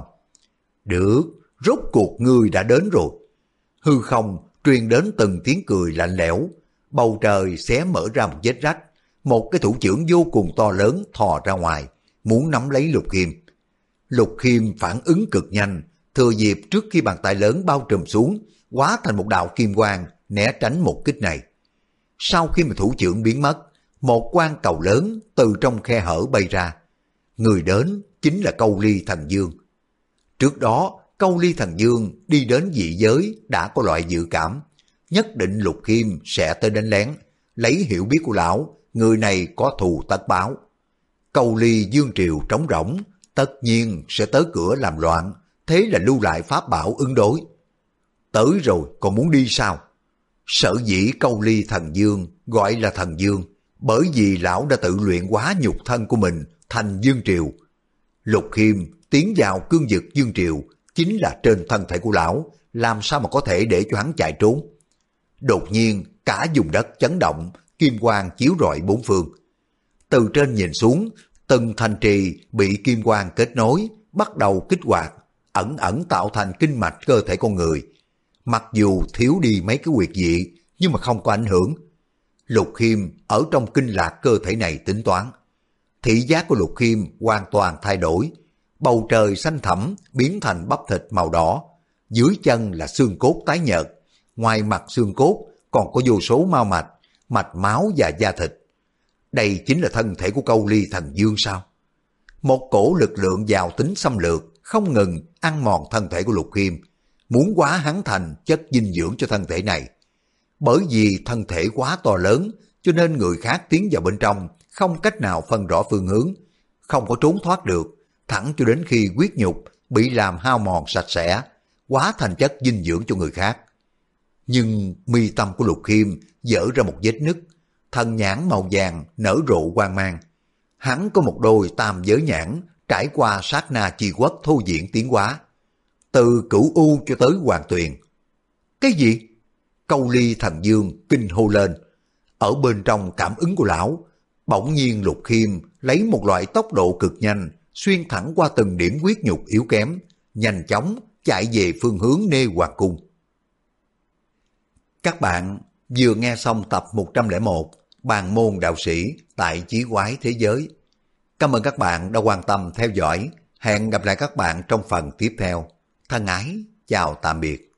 Được, rốt cuộc ngươi đã đến rồi. Hư không truyền đến từng tiếng cười lạnh lẽo, bầu trời xé mở ra một vết rách, một cái thủ trưởng vô cùng to lớn thò ra ngoài, muốn nắm lấy Lục Khiêm. Lục Khiêm phản ứng cực nhanh, thừa dịp trước khi bàn tay lớn bao trùm xuống, hóa thành một đạo kim quang né tránh một kích này. Sau khi mà thủ trưởng biến mất, một quan cầu lớn từ trong khe hở bay ra. Người đến chính là Câu Ly Thần Dương. Trước đó, Câu Ly Thần Dương đi đến dị giới đã có loại dự cảm, nhất định Lục Khiêm sẽ tới đánh lén, lấy hiểu biết của lão, người này có thù tất báo. Câu Ly Dương Triều trống rỗng, tất nhiên sẽ tới cửa làm loạn, thế là lưu lại pháp bảo ứng đối. Tới rồi còn muốn đi sao? Sở dĩ Câu Ly Thần Dương gọi là Thần Dương, bởi vì lão đã tự luyện hóa nhục thân của mình thành Dương Triều. Lục Khiêm tiến vào cương vực Dương Triều chính là trên thân thể của lão, làm sao mà có thể để cho hắn chạy trốn. Đột nhiên cả vùng đất chấn động, kim quang chiếu rọi bốn phương. Từ trên nhìn xuống, từng thành trì bị kim quang kết nối, bắt đầu kích hoạt, ẩn ẩn tạo thành kinh mạch cơ thể con người. Mặc dù thiếu đi mấy cái huyệt vị, nhưng mà không có ảnh hưởng. Lục Khiêm ở trong kinh lạc cơ thể này tính toán. Thị giác của Lục Khiêm hoàn toàn thay đổi. Bầu trời xanh thẳm biến thành bắp thịt màu đỏ. Dưới chân là xương cốt tái nhợt. Ngoài mặt xương cốt còn có vô số mao mạch, mạch máu và da thịt. Đây chính là thân thể của Câu Ly Thần Dương sao? Một cổ lực lượng giàu tính xâm lược không ngừng ăn mòn thân thể của Lục Khiêm, muốn hóa hắn thành chất dinh dưỡng cho thân thể này. Bởi vì thân thể quá to lớn, cho nên người khác tiến vào bên trong không cách nào phân rõ phương hướng, không có trốn thoát được, thẳng cho đến khi huyết nhục bị làm hao mòn sạch sẽ, hóa thành chất dinh dưỡng cho người khác. Nhưng mi tâm của Lục Khiêm dở ra một vết nứt, thần nhãn màu vàng nở rộ quang mang. Hắn có một đôi tam giới nhãn, trải qua sát na chi quốc thô diện tiến hóa, từ Cửu U cho tới Hoàng Tuyền. Cái gì? Câu Ly Thần Dương kinh hô lên. Ở bên trong cảm ứng của lão, bỗng nhiên Lục Khiêm lấy một loại tốc độ cực nhanh, xuyên thẳng qua từng điểm huyết nhục yếu kém, nhanh chóng chạy về phương hướng Nê Hoàng Cung. Các bạn vừa nghe xong tập 101 Bàn môn đạo sĩ tại Chí Quái Thế Giới. Cảm ơn các bạn đã quan tâm theo dõi. Hẹn gặp lại các bạn trong phần tiếp theo. Thân ái, chào tạm biệt.